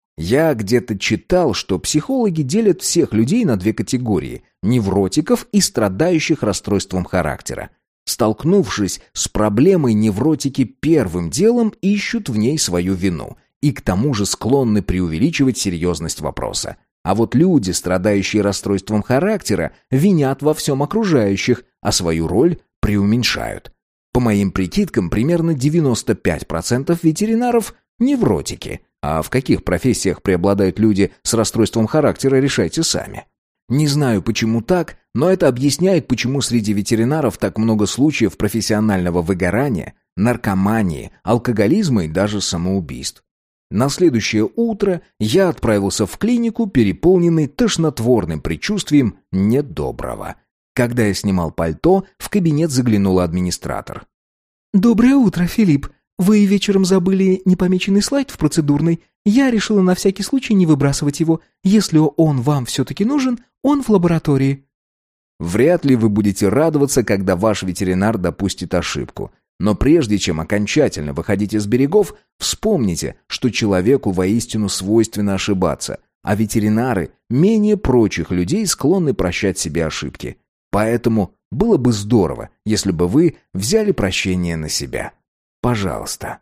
Я где-то читал, что психологи делят всех людей на две категории – невротиков и страдающих расстройством характера. Столкнувшись с проблемой, невротики первым делом ищут в ней свою вину и к тому же склонны преувеличивать серьезность вопроса. А вот люди, страдающие расстройством характера, винят во всем окружающих, а свою роль преуменьшают. По моим прикидкам, примерно девяносто пять процентов ветеринаров – невротики. А в каких профессиях преобладают люди с расстройством характера, решайте сами. Не знаю, почему так, но это объясняет, почему среди ветеринаров так много случаев профессионального выгорания, наркомании, алкоголизма и даже самоубийств. На следующее утро я отправился в клинику, переполненный тошнотворным предчувствием недоброго. Когда я снимал пальто, в кабинет заглянула администратор. «Доброе утро, Филипп. Вы вечером забыли непомеченный слайд в процедурной. Я решила на всякий случай не выбрасывать его. Если он вам все-таки нужен, он в лаборатории». Вряд ли вы будете радоваться, когда ваш ветеринар допустит ошибку. Но прежде чем окончательно выходить из берегов, вспомните, что человеку воистину свойственно ошибаться, а ветеринары менее прочих людей склонны прощать себе ошибки. Поэтому было бы здорово, если бы вы взяли прощение на себя. Пожалуйста.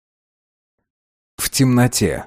В темноте.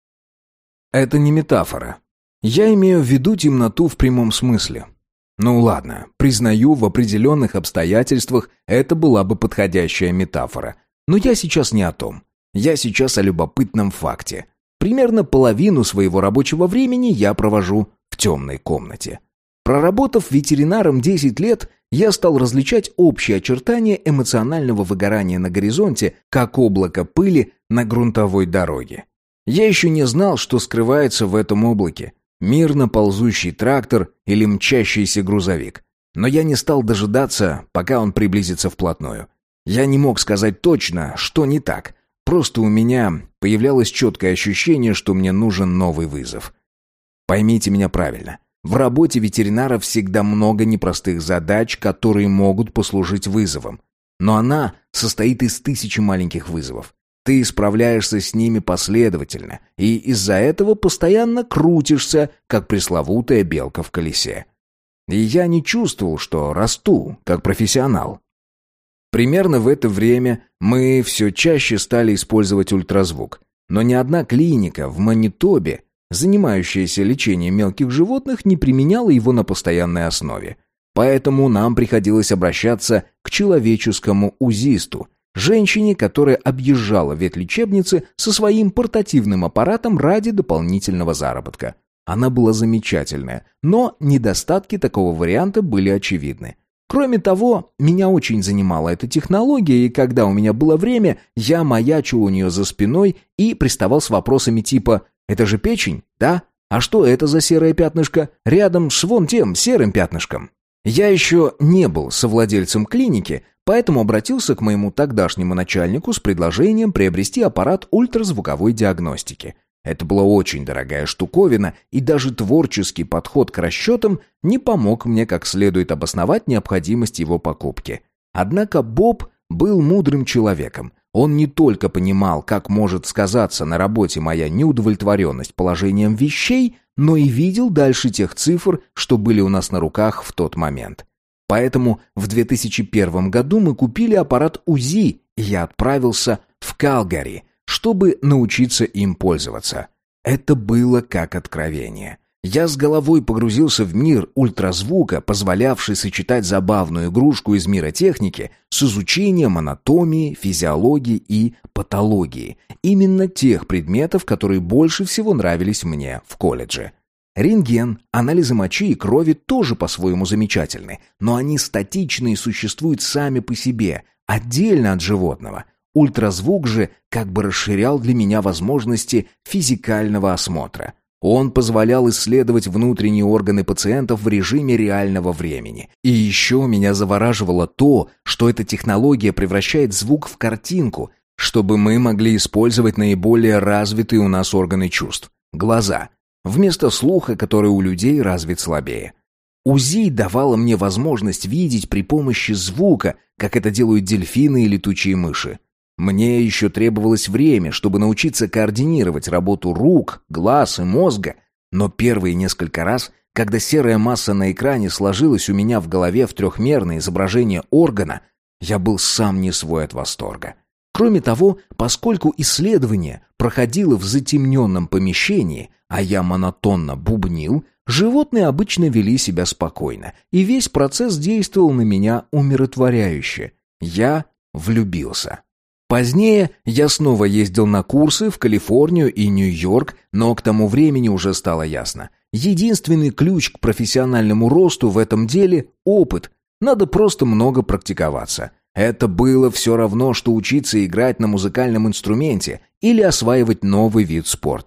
Это не метафора. Я имею в виду темноту в прямом смысле. Ну ладно, признаю, в определенных обстоятельствах это была бы подходящая метафора. Но я сейчас не о том. Я сейчас о любопытном факте. Примерно половину своего рабочего времени я провожу в темной комнате. Проработав ветеринаром десять лет, я стал различать общие очертания эмоционального выгорания на горизонте, как облако пыли на грунтовой дороге. Я еще не знал, что скрывается в этом облаке. Мирно ползущий трактор или мчащийся грузовик. Но я не стал дожидаться, пока он приблизится вплотную. Я не мог сказать точно, что не так. Просто у меня появлялось четкое ощущение, что мне нужен новый вызов. Поймите меня правильно. В работе ветеринара всегда много непростых задач, которые могут послужить вызовом. Но она состоит из тысячи маленьких вызовов. Ты справляешься с ними последовательно, и из-за этого постоянно крутишься, как пресловутая белка в колесе. И я не чувствовал, что расту, как профессионал. Примерно в это время мы все чаще стали использовать ультразвук. Но ни одна клиника в Манитобе, занимающаяся лечением мелких животных, не применяла его на постоянной основе. Поэтому нам приходилось обращаться к человеческому УЗИсту, женщине, которая объезжала ветлечебницы со своим портативным аппаратом ради дополнительного заработка. Она была замечательная, но недостатки такого варианта были очевидны. Кроме того, меня очень занимала эта технология, и когда у меня было время, я маячил у нее за спиной и приставал с вопросами типа «Это же печень, да? А что это за серое пятнышко рядом с вон тем серым пятнышком?» Я еще не был совладельцем клиники, поэтому обратился к моему тогдашнему начальнику с предложением приобрести аппарат ультразвуковой диагностики. Это была очень дорогая штуковина, и даже творческий подход к расчетам не помог мне как следует обосновать необходимость его покупки. Однако Боб был мудрым человеком. Он не только понимал, как может сказаться на работе моя неудовлетворенность положением вещей, но и видел дальше тех цифр, что были у нас на руках в тот момент. Поэтому в две тысячи первом году мы купили аппарат УЗИ, и я отправился в Калгари, чтобы научиться им пользоваться. Это было как откровение. Я с головой погрузился в мир ультразвука, позволявший сочетать забавную игрушку из мира техники с изучением анатомии, физиологии и патологии. Именно тех предметов, которые больше всего нравились мне в колледже. Рентген, анализы мочи и крови тоже по-своему замечательны, но они статичны и существуют сами по себе, отдельно от животного. Ультразвук же как бы расширял для меня возможности физикального осмотра. Он позволял исследовать внутренние органы пациентов в режиме реального времени. И еще меня завораживало то, что эта технология превращает звук в картинку, чтобы мы могли использовать наиболее развитые у нас органы чувств – глаза, вместо слуха, который у людей развит слабее. УЗИ давало мне возможность видеть при помощи звука, как это делают дельфины и летучие мыши. Мне еще требовалось время, чтобы научиться координировать работу рук, глаз и мозга, но первые несколько раз, когда серая масса на экране сложилась у меня в голове в трехмерное изображение органа, я был сам не свой от восторга. Кроме того, поскольку исследование проходило в затемненном помещении, а я монотонно бубнил, животные обычно вели себя спокойно, и весь процесс действовал на меня умиротворяюще. Я влюбился. Позднее я снова ездил на курсы в Калифорнию и Нью-Йорк, но к тому времени уже стало ясно. Единственный ключ к профессиональному росту в этом деле – опыт. Надо просто много практиковаться. Это было все равно, что учиться играть на музыкальном инструменте или осваивать новый вид спорта.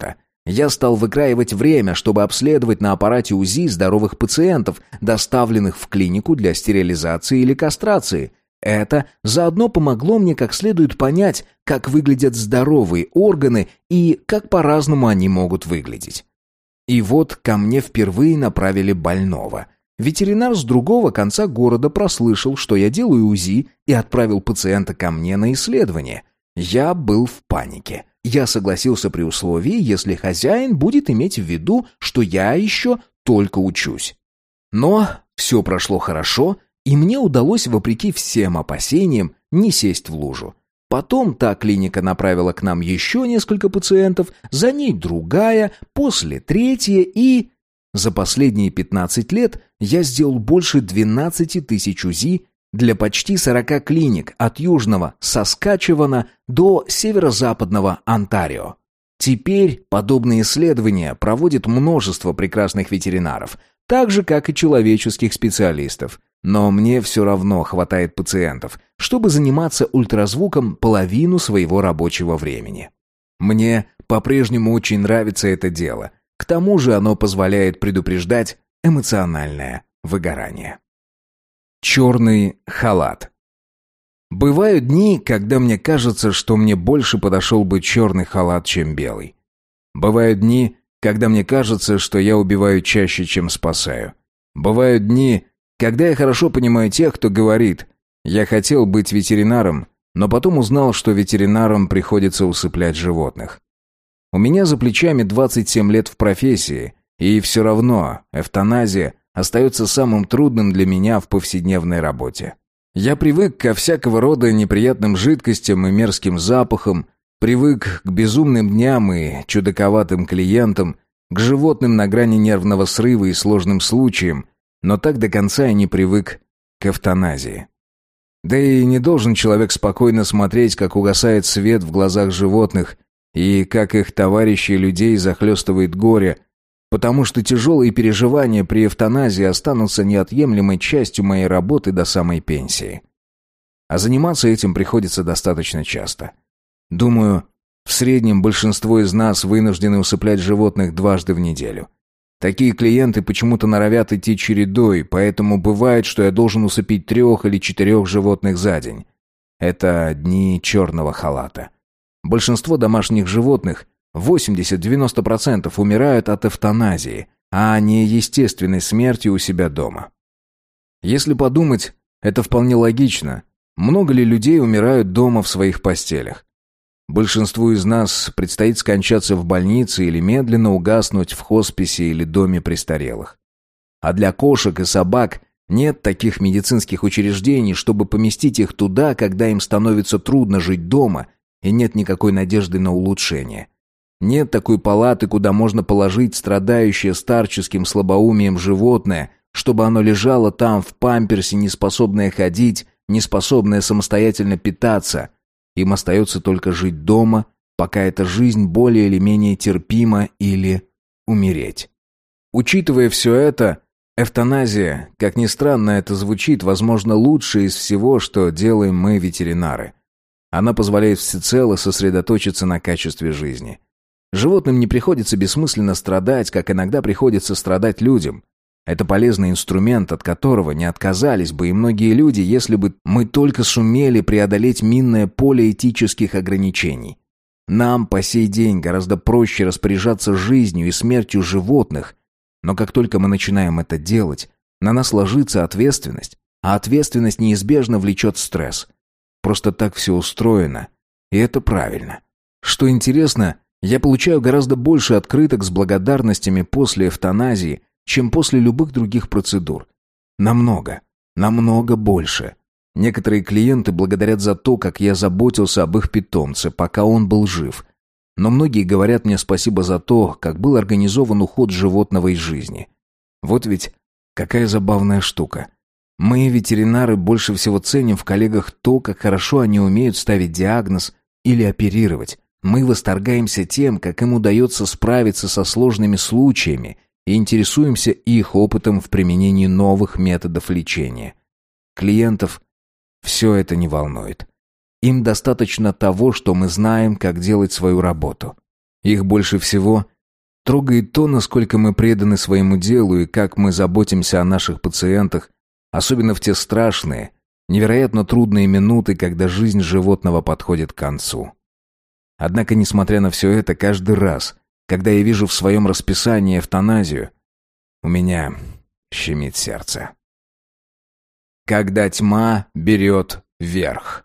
Я стал выкраивать время, чтобы обследовать на аппарате УЗИ здоровых пациентов, доставленных в клинику для стерилизации или кастрации. Это заодно помогло мне как следует понять, как выглядят здоровые органы и как по-разному они могут выглядеть. И вот ко мне впервые направили больного. Ветеринар с другого конца города прослышал, что я делаю УЗИ, и отправил пациента ко мне на исследование. Я был в панике. Я согласился при условии, если хозяин будет иметь в виду, что я еще только учусь. Но все прошло хорошо, и мне удалось, вопреки всем опасениям, не сесть в лужу. Потом та клиника направила к нам еще несколько пациентов, за ней другая, после третья, и... За последние пятнадцать лет я сделал больше двенадцати тысяч УЗИ для почти сорока клиник от южного Саскачевана до северо-западного Онтарио. Теперь подобные исследования проводит множество прекрасных ветеринаров, так же, как и человеческих специалистов. Но мне все равно хватает пациентов, чтобы заниматься ультразвуком половину своего рабочего времени. Мне по-прежнему очень нравится это дело. К тому же оно позволяет предупреждать эмоциональное выгорание. Черный халат. Бывают дни, когда мне кажется, что мне больше подошел бы черный халат, чем белый. Бывают дни, когда мне кажется, что я убиваю чаще, чем спасаю. Бывают дни, когда я хорошо понимаю тех, кто говорит: «Я хотел быть ветеринаром», но потом узнал, что ветеринарам приходится усыплять животных. У меня за плечами двадцать семь лет в профессии, и все равно эвтаназия остается самым трудным для меня в повседневной работе. Я привык ко всякого рода неприятным жидкостям и мерзким запахам, привык к безумным дням и чудаковатым клиентам, к животным на грани нервного срыва и сложным случаям, но так до конца и не привык к эвтаназии. Да и не должен человек спокойно смотреть, как угасает свет в глазах животных и как их товарищи и людей захлестывает горе, потому что тяжелые переживания при эвтаназии останутся неотъемлемой частью моей работы до самой пенсии. А заниматься этим приходится достаточно часто. Думаю, в среднем большинство из нас вынуждены усыплять животных дважды в неделю. Такие клиенты почему-то норовят идти чередой, поэтому бывает, что я должен усыпить трех или четырех животных за день. Это дни черного халата. Большинство домашних животных, восемьдесят-девяносто процентов, умирают от эвтаназии, а не естественной смерти у себя дома. Если подумать, это вполне логично. Много ли людей умирают дома в своих постелях? Большинству из нас предстоит скончаться в больнице или медленно угаснуть в хосписе или доме престарелых. А для кошек и собак нет таких медицинских учреждений, чтобы поместить их туда, когда им становится трудно жить дома и нет никакой надежды на улучшение. Нет такой палаты, куда можно положить страдающее старческим слабоумием животное, чтобы оно лежало там в памперсе, неспособное ходить, неспособное самостоятельно питаться. Им остается только жить дома, пока эта жизнь более или менее терпима, или умереть. Учитывая все это, эвтаназия, как ни странно это звучит, возможно, лучшее из всего, что делаем мы, ветеринары. Она позволяет всецело сосредоточиться на качестве жизни. Животным не приходится бессмысленно страдать, как иногда приходится страдать людям. Это полезный инструмент, от которого не отказались бы и многие люди, если бы мы только сумели преодолеть минное поле этических ограничений. Нам по сей день гораздо проще распоряжаться жизнью и смертью животных, но как только мы начинаем это делать, на нас ложится ответственность, а ответственность неизбежно влечет стресс. Просто так все устроено, и это правильно. Что интересно, я получаю гораздо больше открыток с благодарностями после эвтаназии, чем после любых других процедур. Намного, намного больше. Некоторые клиенты благодарят за то, как я заботился об их питомце, пока он был жив. Но многие говорят мне спасибо за то, как был организован уход животного из жизни. Вот ведь какая забавная штука. Мы, ветеринары, больше всего ценим в коллегах то, как хорошо они умеют ставить диагноз или оперировать. Мы восторгаемся тем, как им удается справиться со сложными случаями, и интересуемся их опытом в применении новых методов лечения. Клиентов все это не волнует. Им достаточно того, что мы знаем, как делать свою работу. Их больше всего Трогает то, насколько мы преданы своему делу и как мы заботимся о наших пациентах, особенно в те страшные, невероятно трудные минуты, когда жизнь животного подходит к концу. Однако, несмотря на все это, каждый раз, когда я вижу в своем расписании эвтаназию, у меня щемит сердце. Когда тьма берет верх.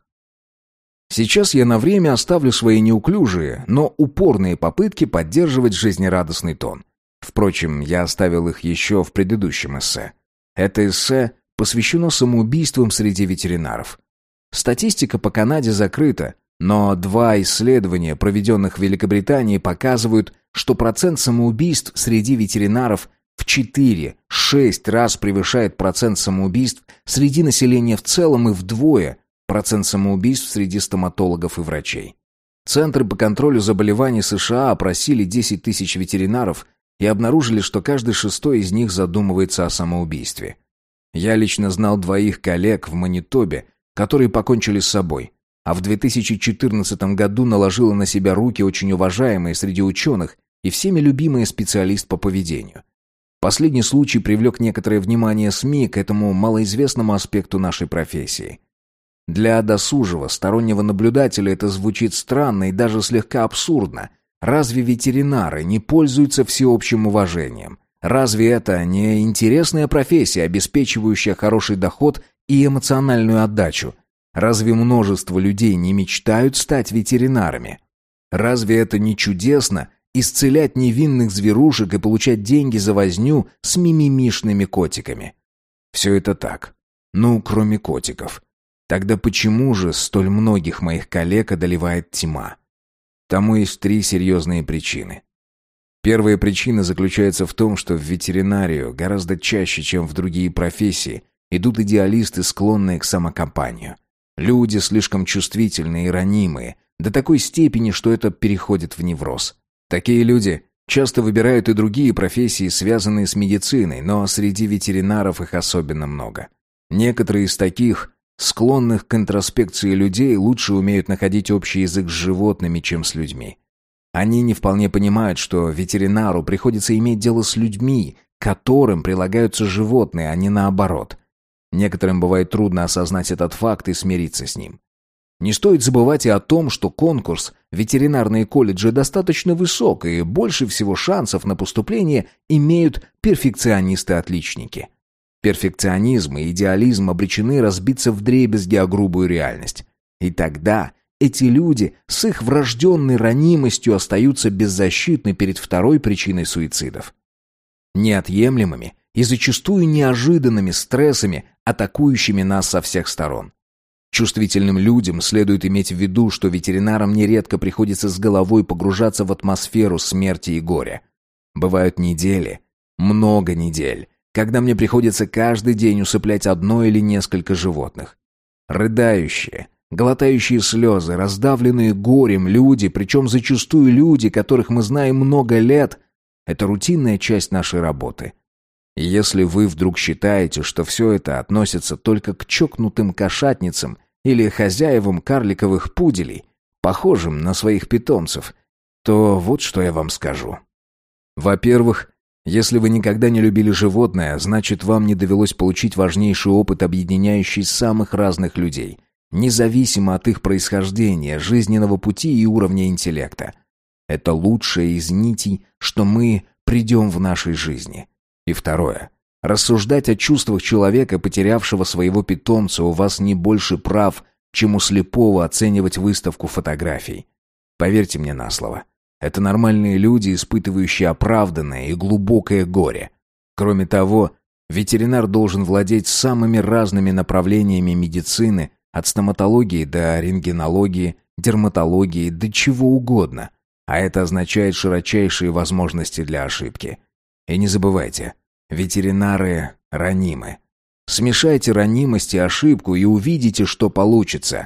Сейчас я на время оставлю свои неуклюжие, но упорные попытки поддерживать жизнерадостный тон. Впрочем, я оставил их еще в предыдущем эссе. Это эссе посвящено самоубийствам среди ветеринаров. Статистика по Канаде закрыта, но два исследования, проведенных в Великобритании, показывают, что процент самоубийств среди ветеринаров в четыре-шесть раз превышает процент самоубийств среди населения в целом и вдвое процент самоубийств среди стоматологов и врачей. Центры по контролю заболеваний США опросили десять тысяч ветеринаров и обнаружили, что каждый шестой из них задумывается о самоубийстве. Я лично знал двоих коллег в Манитобе, которые покончили с собой, а в две тысячи четырнадцатом году наложила на себя руки очень уважаемые среди ученых и всеми любимый специалист по поведению. Последний случай привлек некоторое внимание СМИ к этому малоизвестному аспекту нашей профессии. Для досужего, стороннего наблюдателя это звучит странно и даже слегка абсурдно. Разве ветеринары не пользуются всеобщим уважением? Разве это не интересная профессия, обеспечивающая хороший доход и эмоциональную отдачу? Разве множество людей не мечтают стать ветеринарами? Разве это не чудесно исцелять невинных зверушек и получать деньги за возню с мимимишными котиками? Все это так. Ну, кроме котиков. Тогда почему же столь многих моих коллег одолевает тьма? Тому есть три серьезные причины. Первая причина заключается в том, что в ветеринарию гораздо чаще, чем в другие профессии, идут идеалисты, склонные к самокопанию. Люди слишком чувствительные и ранимые, до такой степени, что это переходит в невроз. Такие люди часто выбирают и другие профессии, связанные с медициной, но среди ветеринаров их особенно много. Некоторые из таких, склонных к интроспекции людей, лучше умеют находить общий язык с животными, чем с людьми. Они не вполне понимают, что ветеринару приходится иметь дело с людьми, к которым прилагаются животные, а не наоборот. Некоторым бывает трудно осознать этот факт и смириться с ним. Не стоит забывать и о том, что конкурс в ветеринарные колледжи достаточно высок, и больше всего шансов на поступление имеют перфекционисты-отличники. Перфекционизм и идеализм обречены разбиться вдребезги о грубую реальность. И тогда эти люди с их врожденной ранимостью остаются беззащитны перед второй причиной суицидов. Неотъемлемыми и зачастую неожиданными стрессами, атакующими нас со всех сторон. Чувствительным людям следует иметь в виду, что ветеринарам нередко приходится с головой погружаться в атмосферу смерти и горя. Бывают недели, много недель, когда мне приходится каждый день усыплять одно или несколько животных. Рыдающие, глотающие слезы, раздавленные горем люди, причем зачастую люди, которых мы знаем много лет, это рутинная часть нашей работы. И если вы вдруг считаете, что все это относится только к чокнутым кошатницам или хозяевам карликовых пуделей, похожим на своих питомцев, то вот что я вам скажу. Во-первых, если вы никогда не любили животное, значит, вам не довелось получить важнейший опыт, объединяющий самых разных людей, независимо от их происхождения, жизненного пути и уровня интеллекта. Это лучшее из нитей, что мы придем в нашей жизни. И второе. Рассуждать о чувствах человека, потерявшего своего питомца, у вас не больше прав, чем у слепого оценивать выставку фотографий. Поверьте мне на слово. Это нормальные люди, испытывающие оправданное и глубокое горе. Кроме того, ветеринар должен владеть самыми разными направлениями медицины, от стоматологии до рентгенологии, дерматологии, до чего угодно. А это означает широчайшие возможности для ошибки. И не забывайте, ветеринары ранимы. Смешайте ранимость и ошибку и увидите, что получится.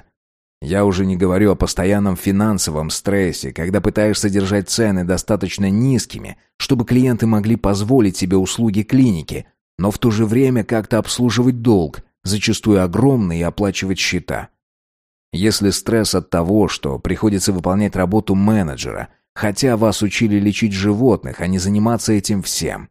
Я уже не говорю о постоянном финансовом стрессе, когда пытаешься держать цены достаточно низкими, чтобы клиенты могли позволить себе услуги клиники, но в то же время как-то обслуживать долг, зачастую огромный, и оплачивать счета. Если стресс от того, что приходится выполнять работу менеджера, хотя вас учили лечить животных, а не заниматься этим всем.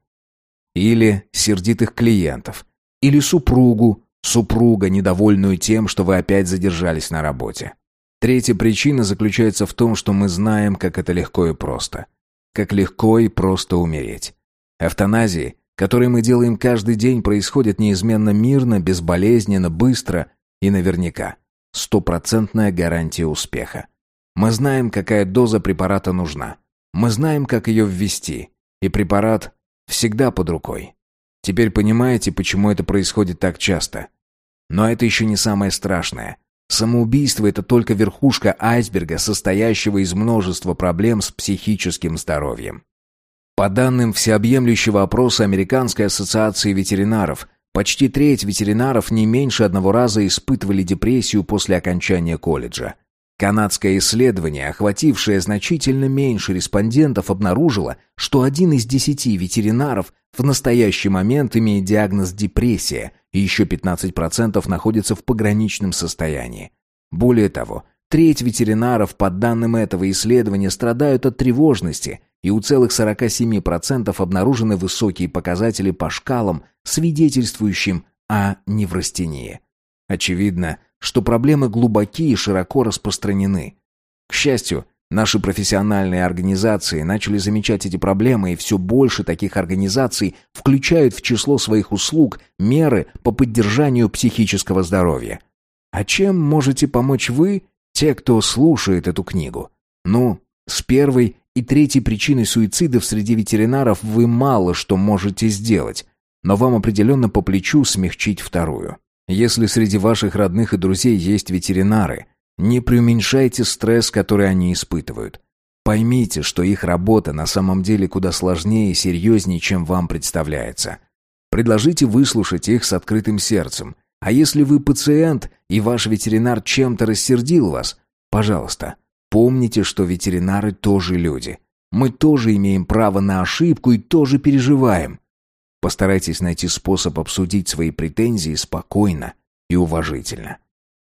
Или сердитых клиентов. Или супругу, супруга, недовольную тем, что вы опять задержались на работе. Третья причина заключается в том, что мы знаем, как это легко и просто. Как легко и просто умереть. Эвтаназии, которые мы делаем каждый день, происходят неизменно мирно, безболезненно, быстро и наверняка. Стопроцентная гарантия успеха. Мы знаем, какая доза препарата нужна. Мы знаем, как ее ввести. И препарат всегда под рукой. Теперь понимаете, почему это происходит так часто? Но это еще не самое страшное. Самоубийство – это только верхушка айсберга, состоящего из множества проблем с психическим здоровьем. По данным всеобъемлющего опроса Американской ассоциации ветеринаров, почти треть ветеринаров не меньше одного раза испытывали депрессию после окончания колледжа. Канадское исследование, охватившее значительно меньше респондентов, обнаружило, что один из десяти ветеринаров в настоящий момент имеет диагноз депрессия, и еще пятнадцать процентов находятся в пограничном состоянии. Более того, треть ветеринаров, по данным этого исследования, страдают от тревожности, и у целых сорок семь процентов обнаружены высокие показатели по шкалам, свидетельствующим о неврастении. Очевидно, что проблемы глубоки и широко распространены. К счастью, наши профессиональные организации начали замечать эти проблемы, и все больше таких организаций включают в число своих услуг меры по поддержанию психического здоровья. А чем можете помочь вы, те, кто слушает эту книгу? Ну, с первой и третьей причиной суицидов среди ветеринаров вы мало что можете сделать, но вам определенно по плечу смягчить вторую. Если среди ваших родных и друзей есть ветеринары, не преуменьшайте стресс, который они испытывают. Поймите, что их работа на самом деле куда сложнее и серьезнее, чем вам представляется. Предложите выслушать их с открытым сердцем. А если вы пациент, и ваш ветеринар чем-то рассердил вас, пожалуйста, помните, что ветеринары тоже люди. Мы тоже имеем право на ошибку и тоже переживаем. Постарайтесь найти способ обсудить свои претензии спокойно и уважительно.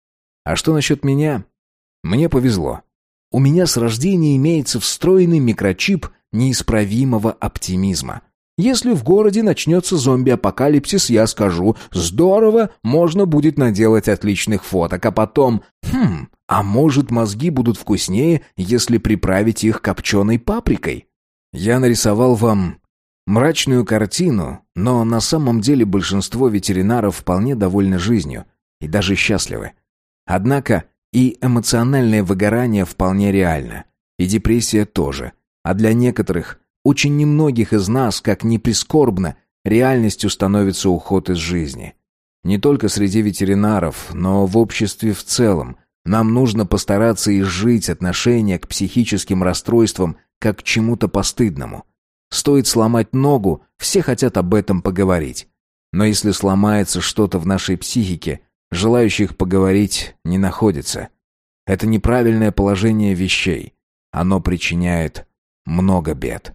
А что насчет меня? Мне повезло. У меня с рождения имеется встроенный микрочип неисправимого оптимизма. Если в городе начнется зомби-апокалипсис, я скажу: здорово, можно будет наделать отличных фоток, а потом, хм, а может мозги будут вкуснее, если приправить их копченой паприкой? Я нарисовал вам мрачную картину, но на самом деле большинство ветеринаров вполне довольны жизнью и даже счастливы. Однако и эмоциональное выгорание вполне реально, и депрессия тоже. А для некоторых, очень немногих из нас, как ни прискорбно, реальностью становится уход из жизни. Не только среди ветеринаров, но в обществе в целом. Нам нужно постараться изжить отношение к психическим расстройствам как к чему-то постыдному. Стоит сломать ногу, все хотят об этом поговорить. Но если сломается что-то в нашей психике, желающих поговорить не находится. Это неправильное положение вещей. Оно причиняет много бед.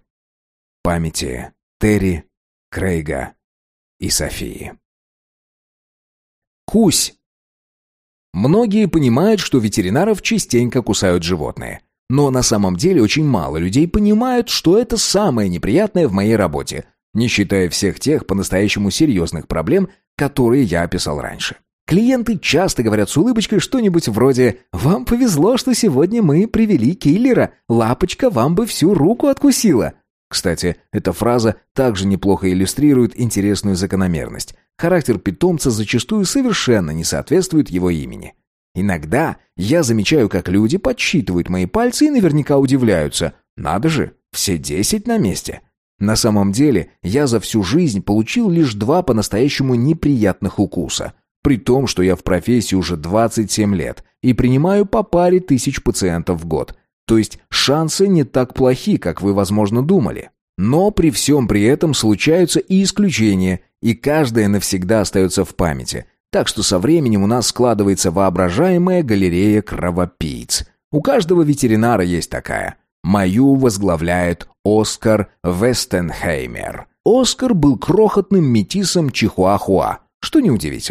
Памяти Терри, Крейга и Софии. Кусь. Многие понимают, что ветеринаров частенько кусают животные. Но на самом деле очень мало людей понимают, что это самое неприятное в моей работе, не считая всех тех по-настоящему серьезных проблем, которые я описал раньше. Клиенты часто говорят с улыбочкой что-нибудь вроде «Вам повезло, что сегодня мы привели киллера, лапочка вам бы всю руку откусила». Кстати, эта фраза также неплохо иллюстрирует интересную закономерность. Характер питомца зачастую совершенно не соответствует его имени. Иногда я замечаю, как люди подсчитывают мои пальцы и наверняка удивляются. Надо же, все десять на месте. На самом деле, я за всю жизнь получил лишь два по-настоящему неприятных укуса. При том, что я в профессии уже двадцать семь лет и принимаю по паре тысяч пациентов в год. То есть шансы не так плохи, как вы, возможно, думали. Но при всем при этом случаются и исключения, и каждое навсегда остается в памяти. Так что со временем у нас складывается воображаемая галерея кровопийц. У каждого ветеринара есть такая. Мою возглавляет Оскар Вестенхеймер. Оскар был крохотным метисом чихуахуа, что неудивительно.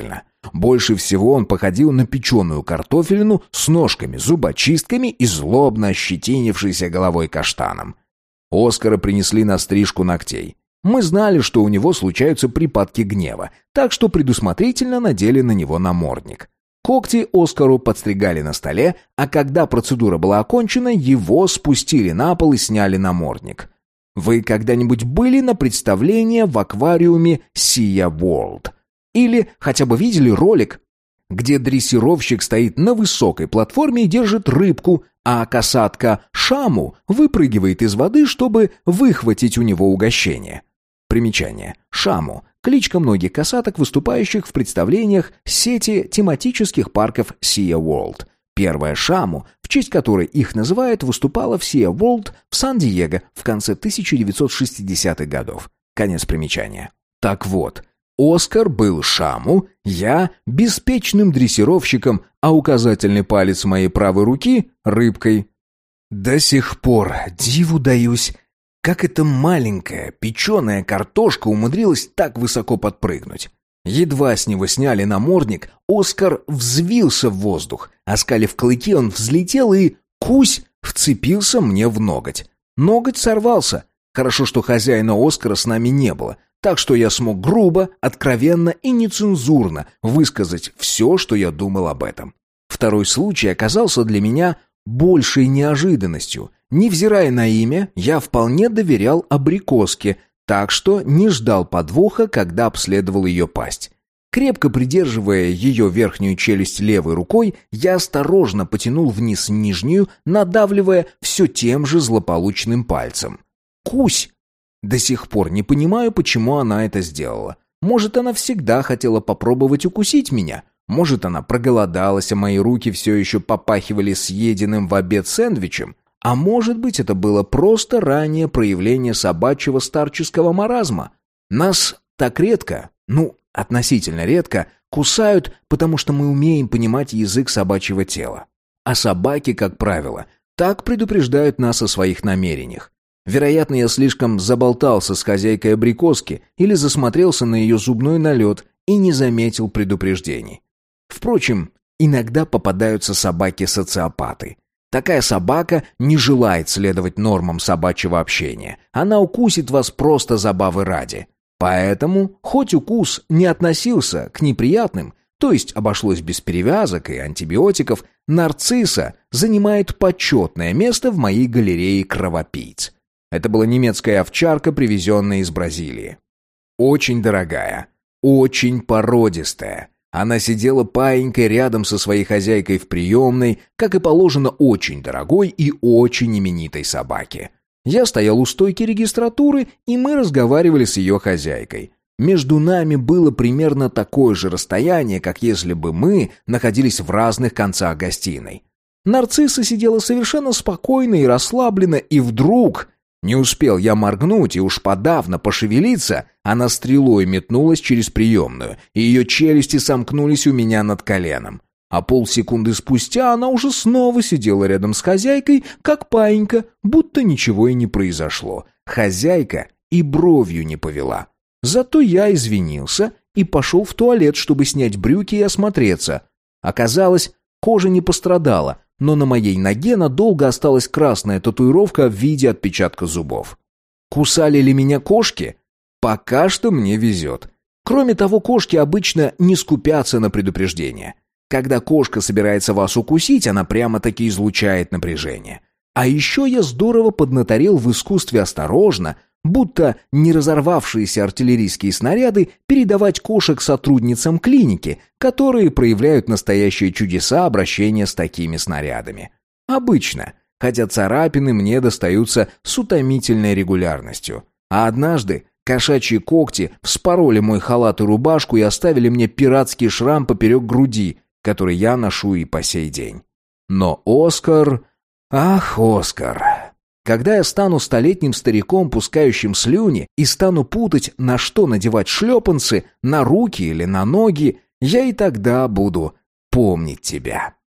Больше всего он походил на печеную картофелину с ножками, зубочистками и злобно ощетинившейся головой каштаном. Оскара принесли на стрижку ногтей. Мы знали, что у него случаются припадки гнева, так что предусмотрительно надели на него намордник. Когти Оскару подстригали на столе, а когда процедура была окончена, его спустили на пол и сняли намордник. Вы когда-нибудь были на представлении в аквариуме Sea World? Или хотя бы видели ролик, где дрессировщик стоит на высокой платформе и держит рыбку, а касатка Шаму выпрыгивает из воды, чтобы выхватить у него угощение? Примечание. Шаму – кличка многих касаток, выступающих в представлениях сети тематических парков Sea World. Первая Шаму, в честь которой их называют, выступала в Sea World в Сан-Диего в конце тысяча девятьсот шестидесятых годов. Конец примечания. Так вот, Оскар был Шаму, я – беспечным дрессировщиком, а указательный палец моей правой руки – рыбкой. До сих пор диву даюсь, как эта маленькая печеная картошка умудрилась так высоко подпрыгнуть. Едва с него сняли намордник, Оскар взвился в воздух. Оскалив клыки, он взлетел и, кусь, вцепился мне в ноготь. Ноготь сорвался. Хорошо, что хозяина Оскара с нами не было, так что я смог грубо, откровенно и нецензурно высказать все, что я думал об этом. Второй случай оказался для меня большей неожиданностью. Невзирая на имя, я вполне доверял абрикоске, так что не ждал подвоха, когда обследовал ее пасть. Крепко придерживая ее верхнюю челюсть левой рукой, я осторожно потянул вниз нижнюю, надавливая все тем же злополучным пальцем. «Кусь!» До сих пор не понимаю, почему она это сделала. Может, она всегда хотела попробовать укусить меня? Может, она проголодалась, а мои руки все еще попахивали съеденным в обед сэндвичем? А может быть, это было просто раннее проявление собачьего старческого маразма? Нас так редко, ну, относительно редко, кусают, потому что мы умеем понимать язык собачьего тела. А собаки, как правило, так предупреждают нас о своих намерениях. Вероятно, я слишком заболтался с хозяйкой абрикоски или засмотрелся на ее зубной налет и не заметил предупреждений. Впрочем, иногда попадаются собаки-социопаты. Такая собака не желает следовать нормам собачьего общения. Она укусит вас просто забавы ради. Поэтому, хоть укус не относился к неприятным, то есть обошлось без перевязок и антибиотиков, нарцисса занимает почетное место в моей галерее кровопийц. Это была немецкая овчарка, привезенная из Бразилии. Очень дорогая, очень породистая. Она сидела паинькой рядом со своей хозяйкой в приемной, как и положено очень дорогой и очень именитой собаке. Я стоял у стойки регистратуры, и мы разговаривали с ее хозяйкой. Между нами было примерно такое же расстояние, как если бы мы находились в разных концах гостиной. Нарцисса сидела совершенно спокойно и расслабленно, и вдруг... Не успел я моргнуть и уж подавно пошевелиться, она стрелой метнулась через приемную, и ее челюсти сомкнулись у меня над коленом. А полсекунды спустя она уже снова сидела рядом с хозяйкой, как паинька, будто ничего и не произошло. Хозяйка и бровью не повела. Зато я извинился и пошел в туалет, чтобы снять брюки и осмотреться. Оказалось, кожа не пострадала, но на моей ноге надолго осталась красная татуировка в виде отпечатка зубов. Кусали ли меня кошки? Пока что мне везет. Кроме того, кошки обычно не скупятся на предупреждения. Когда кошка собирается вас укусить, она прямо-таки излучает напряжение. А еще я здорово поднаторел в искусстве осторожно, будто не разорвавшиеся артиллерийские снаряды, передавать кошек сотрудницам клиники, которые проявляют настоящие чудеса обращения с такими снарядами. Обычно, хотя царапины мне достаются с утомительной регулярностью. А однажды кошачьи когти вспороли мой халат и рубашку и оставили мне пиратский шрам поперек груди, который я ношу и по сей день. Но Оскар... Ах, Оскар... Когда я стану столетним стариком, пускающим слюни, и стану путать, на что надевать шлепанцы, на руки или на ноги, я и тогда буду помнить тебя.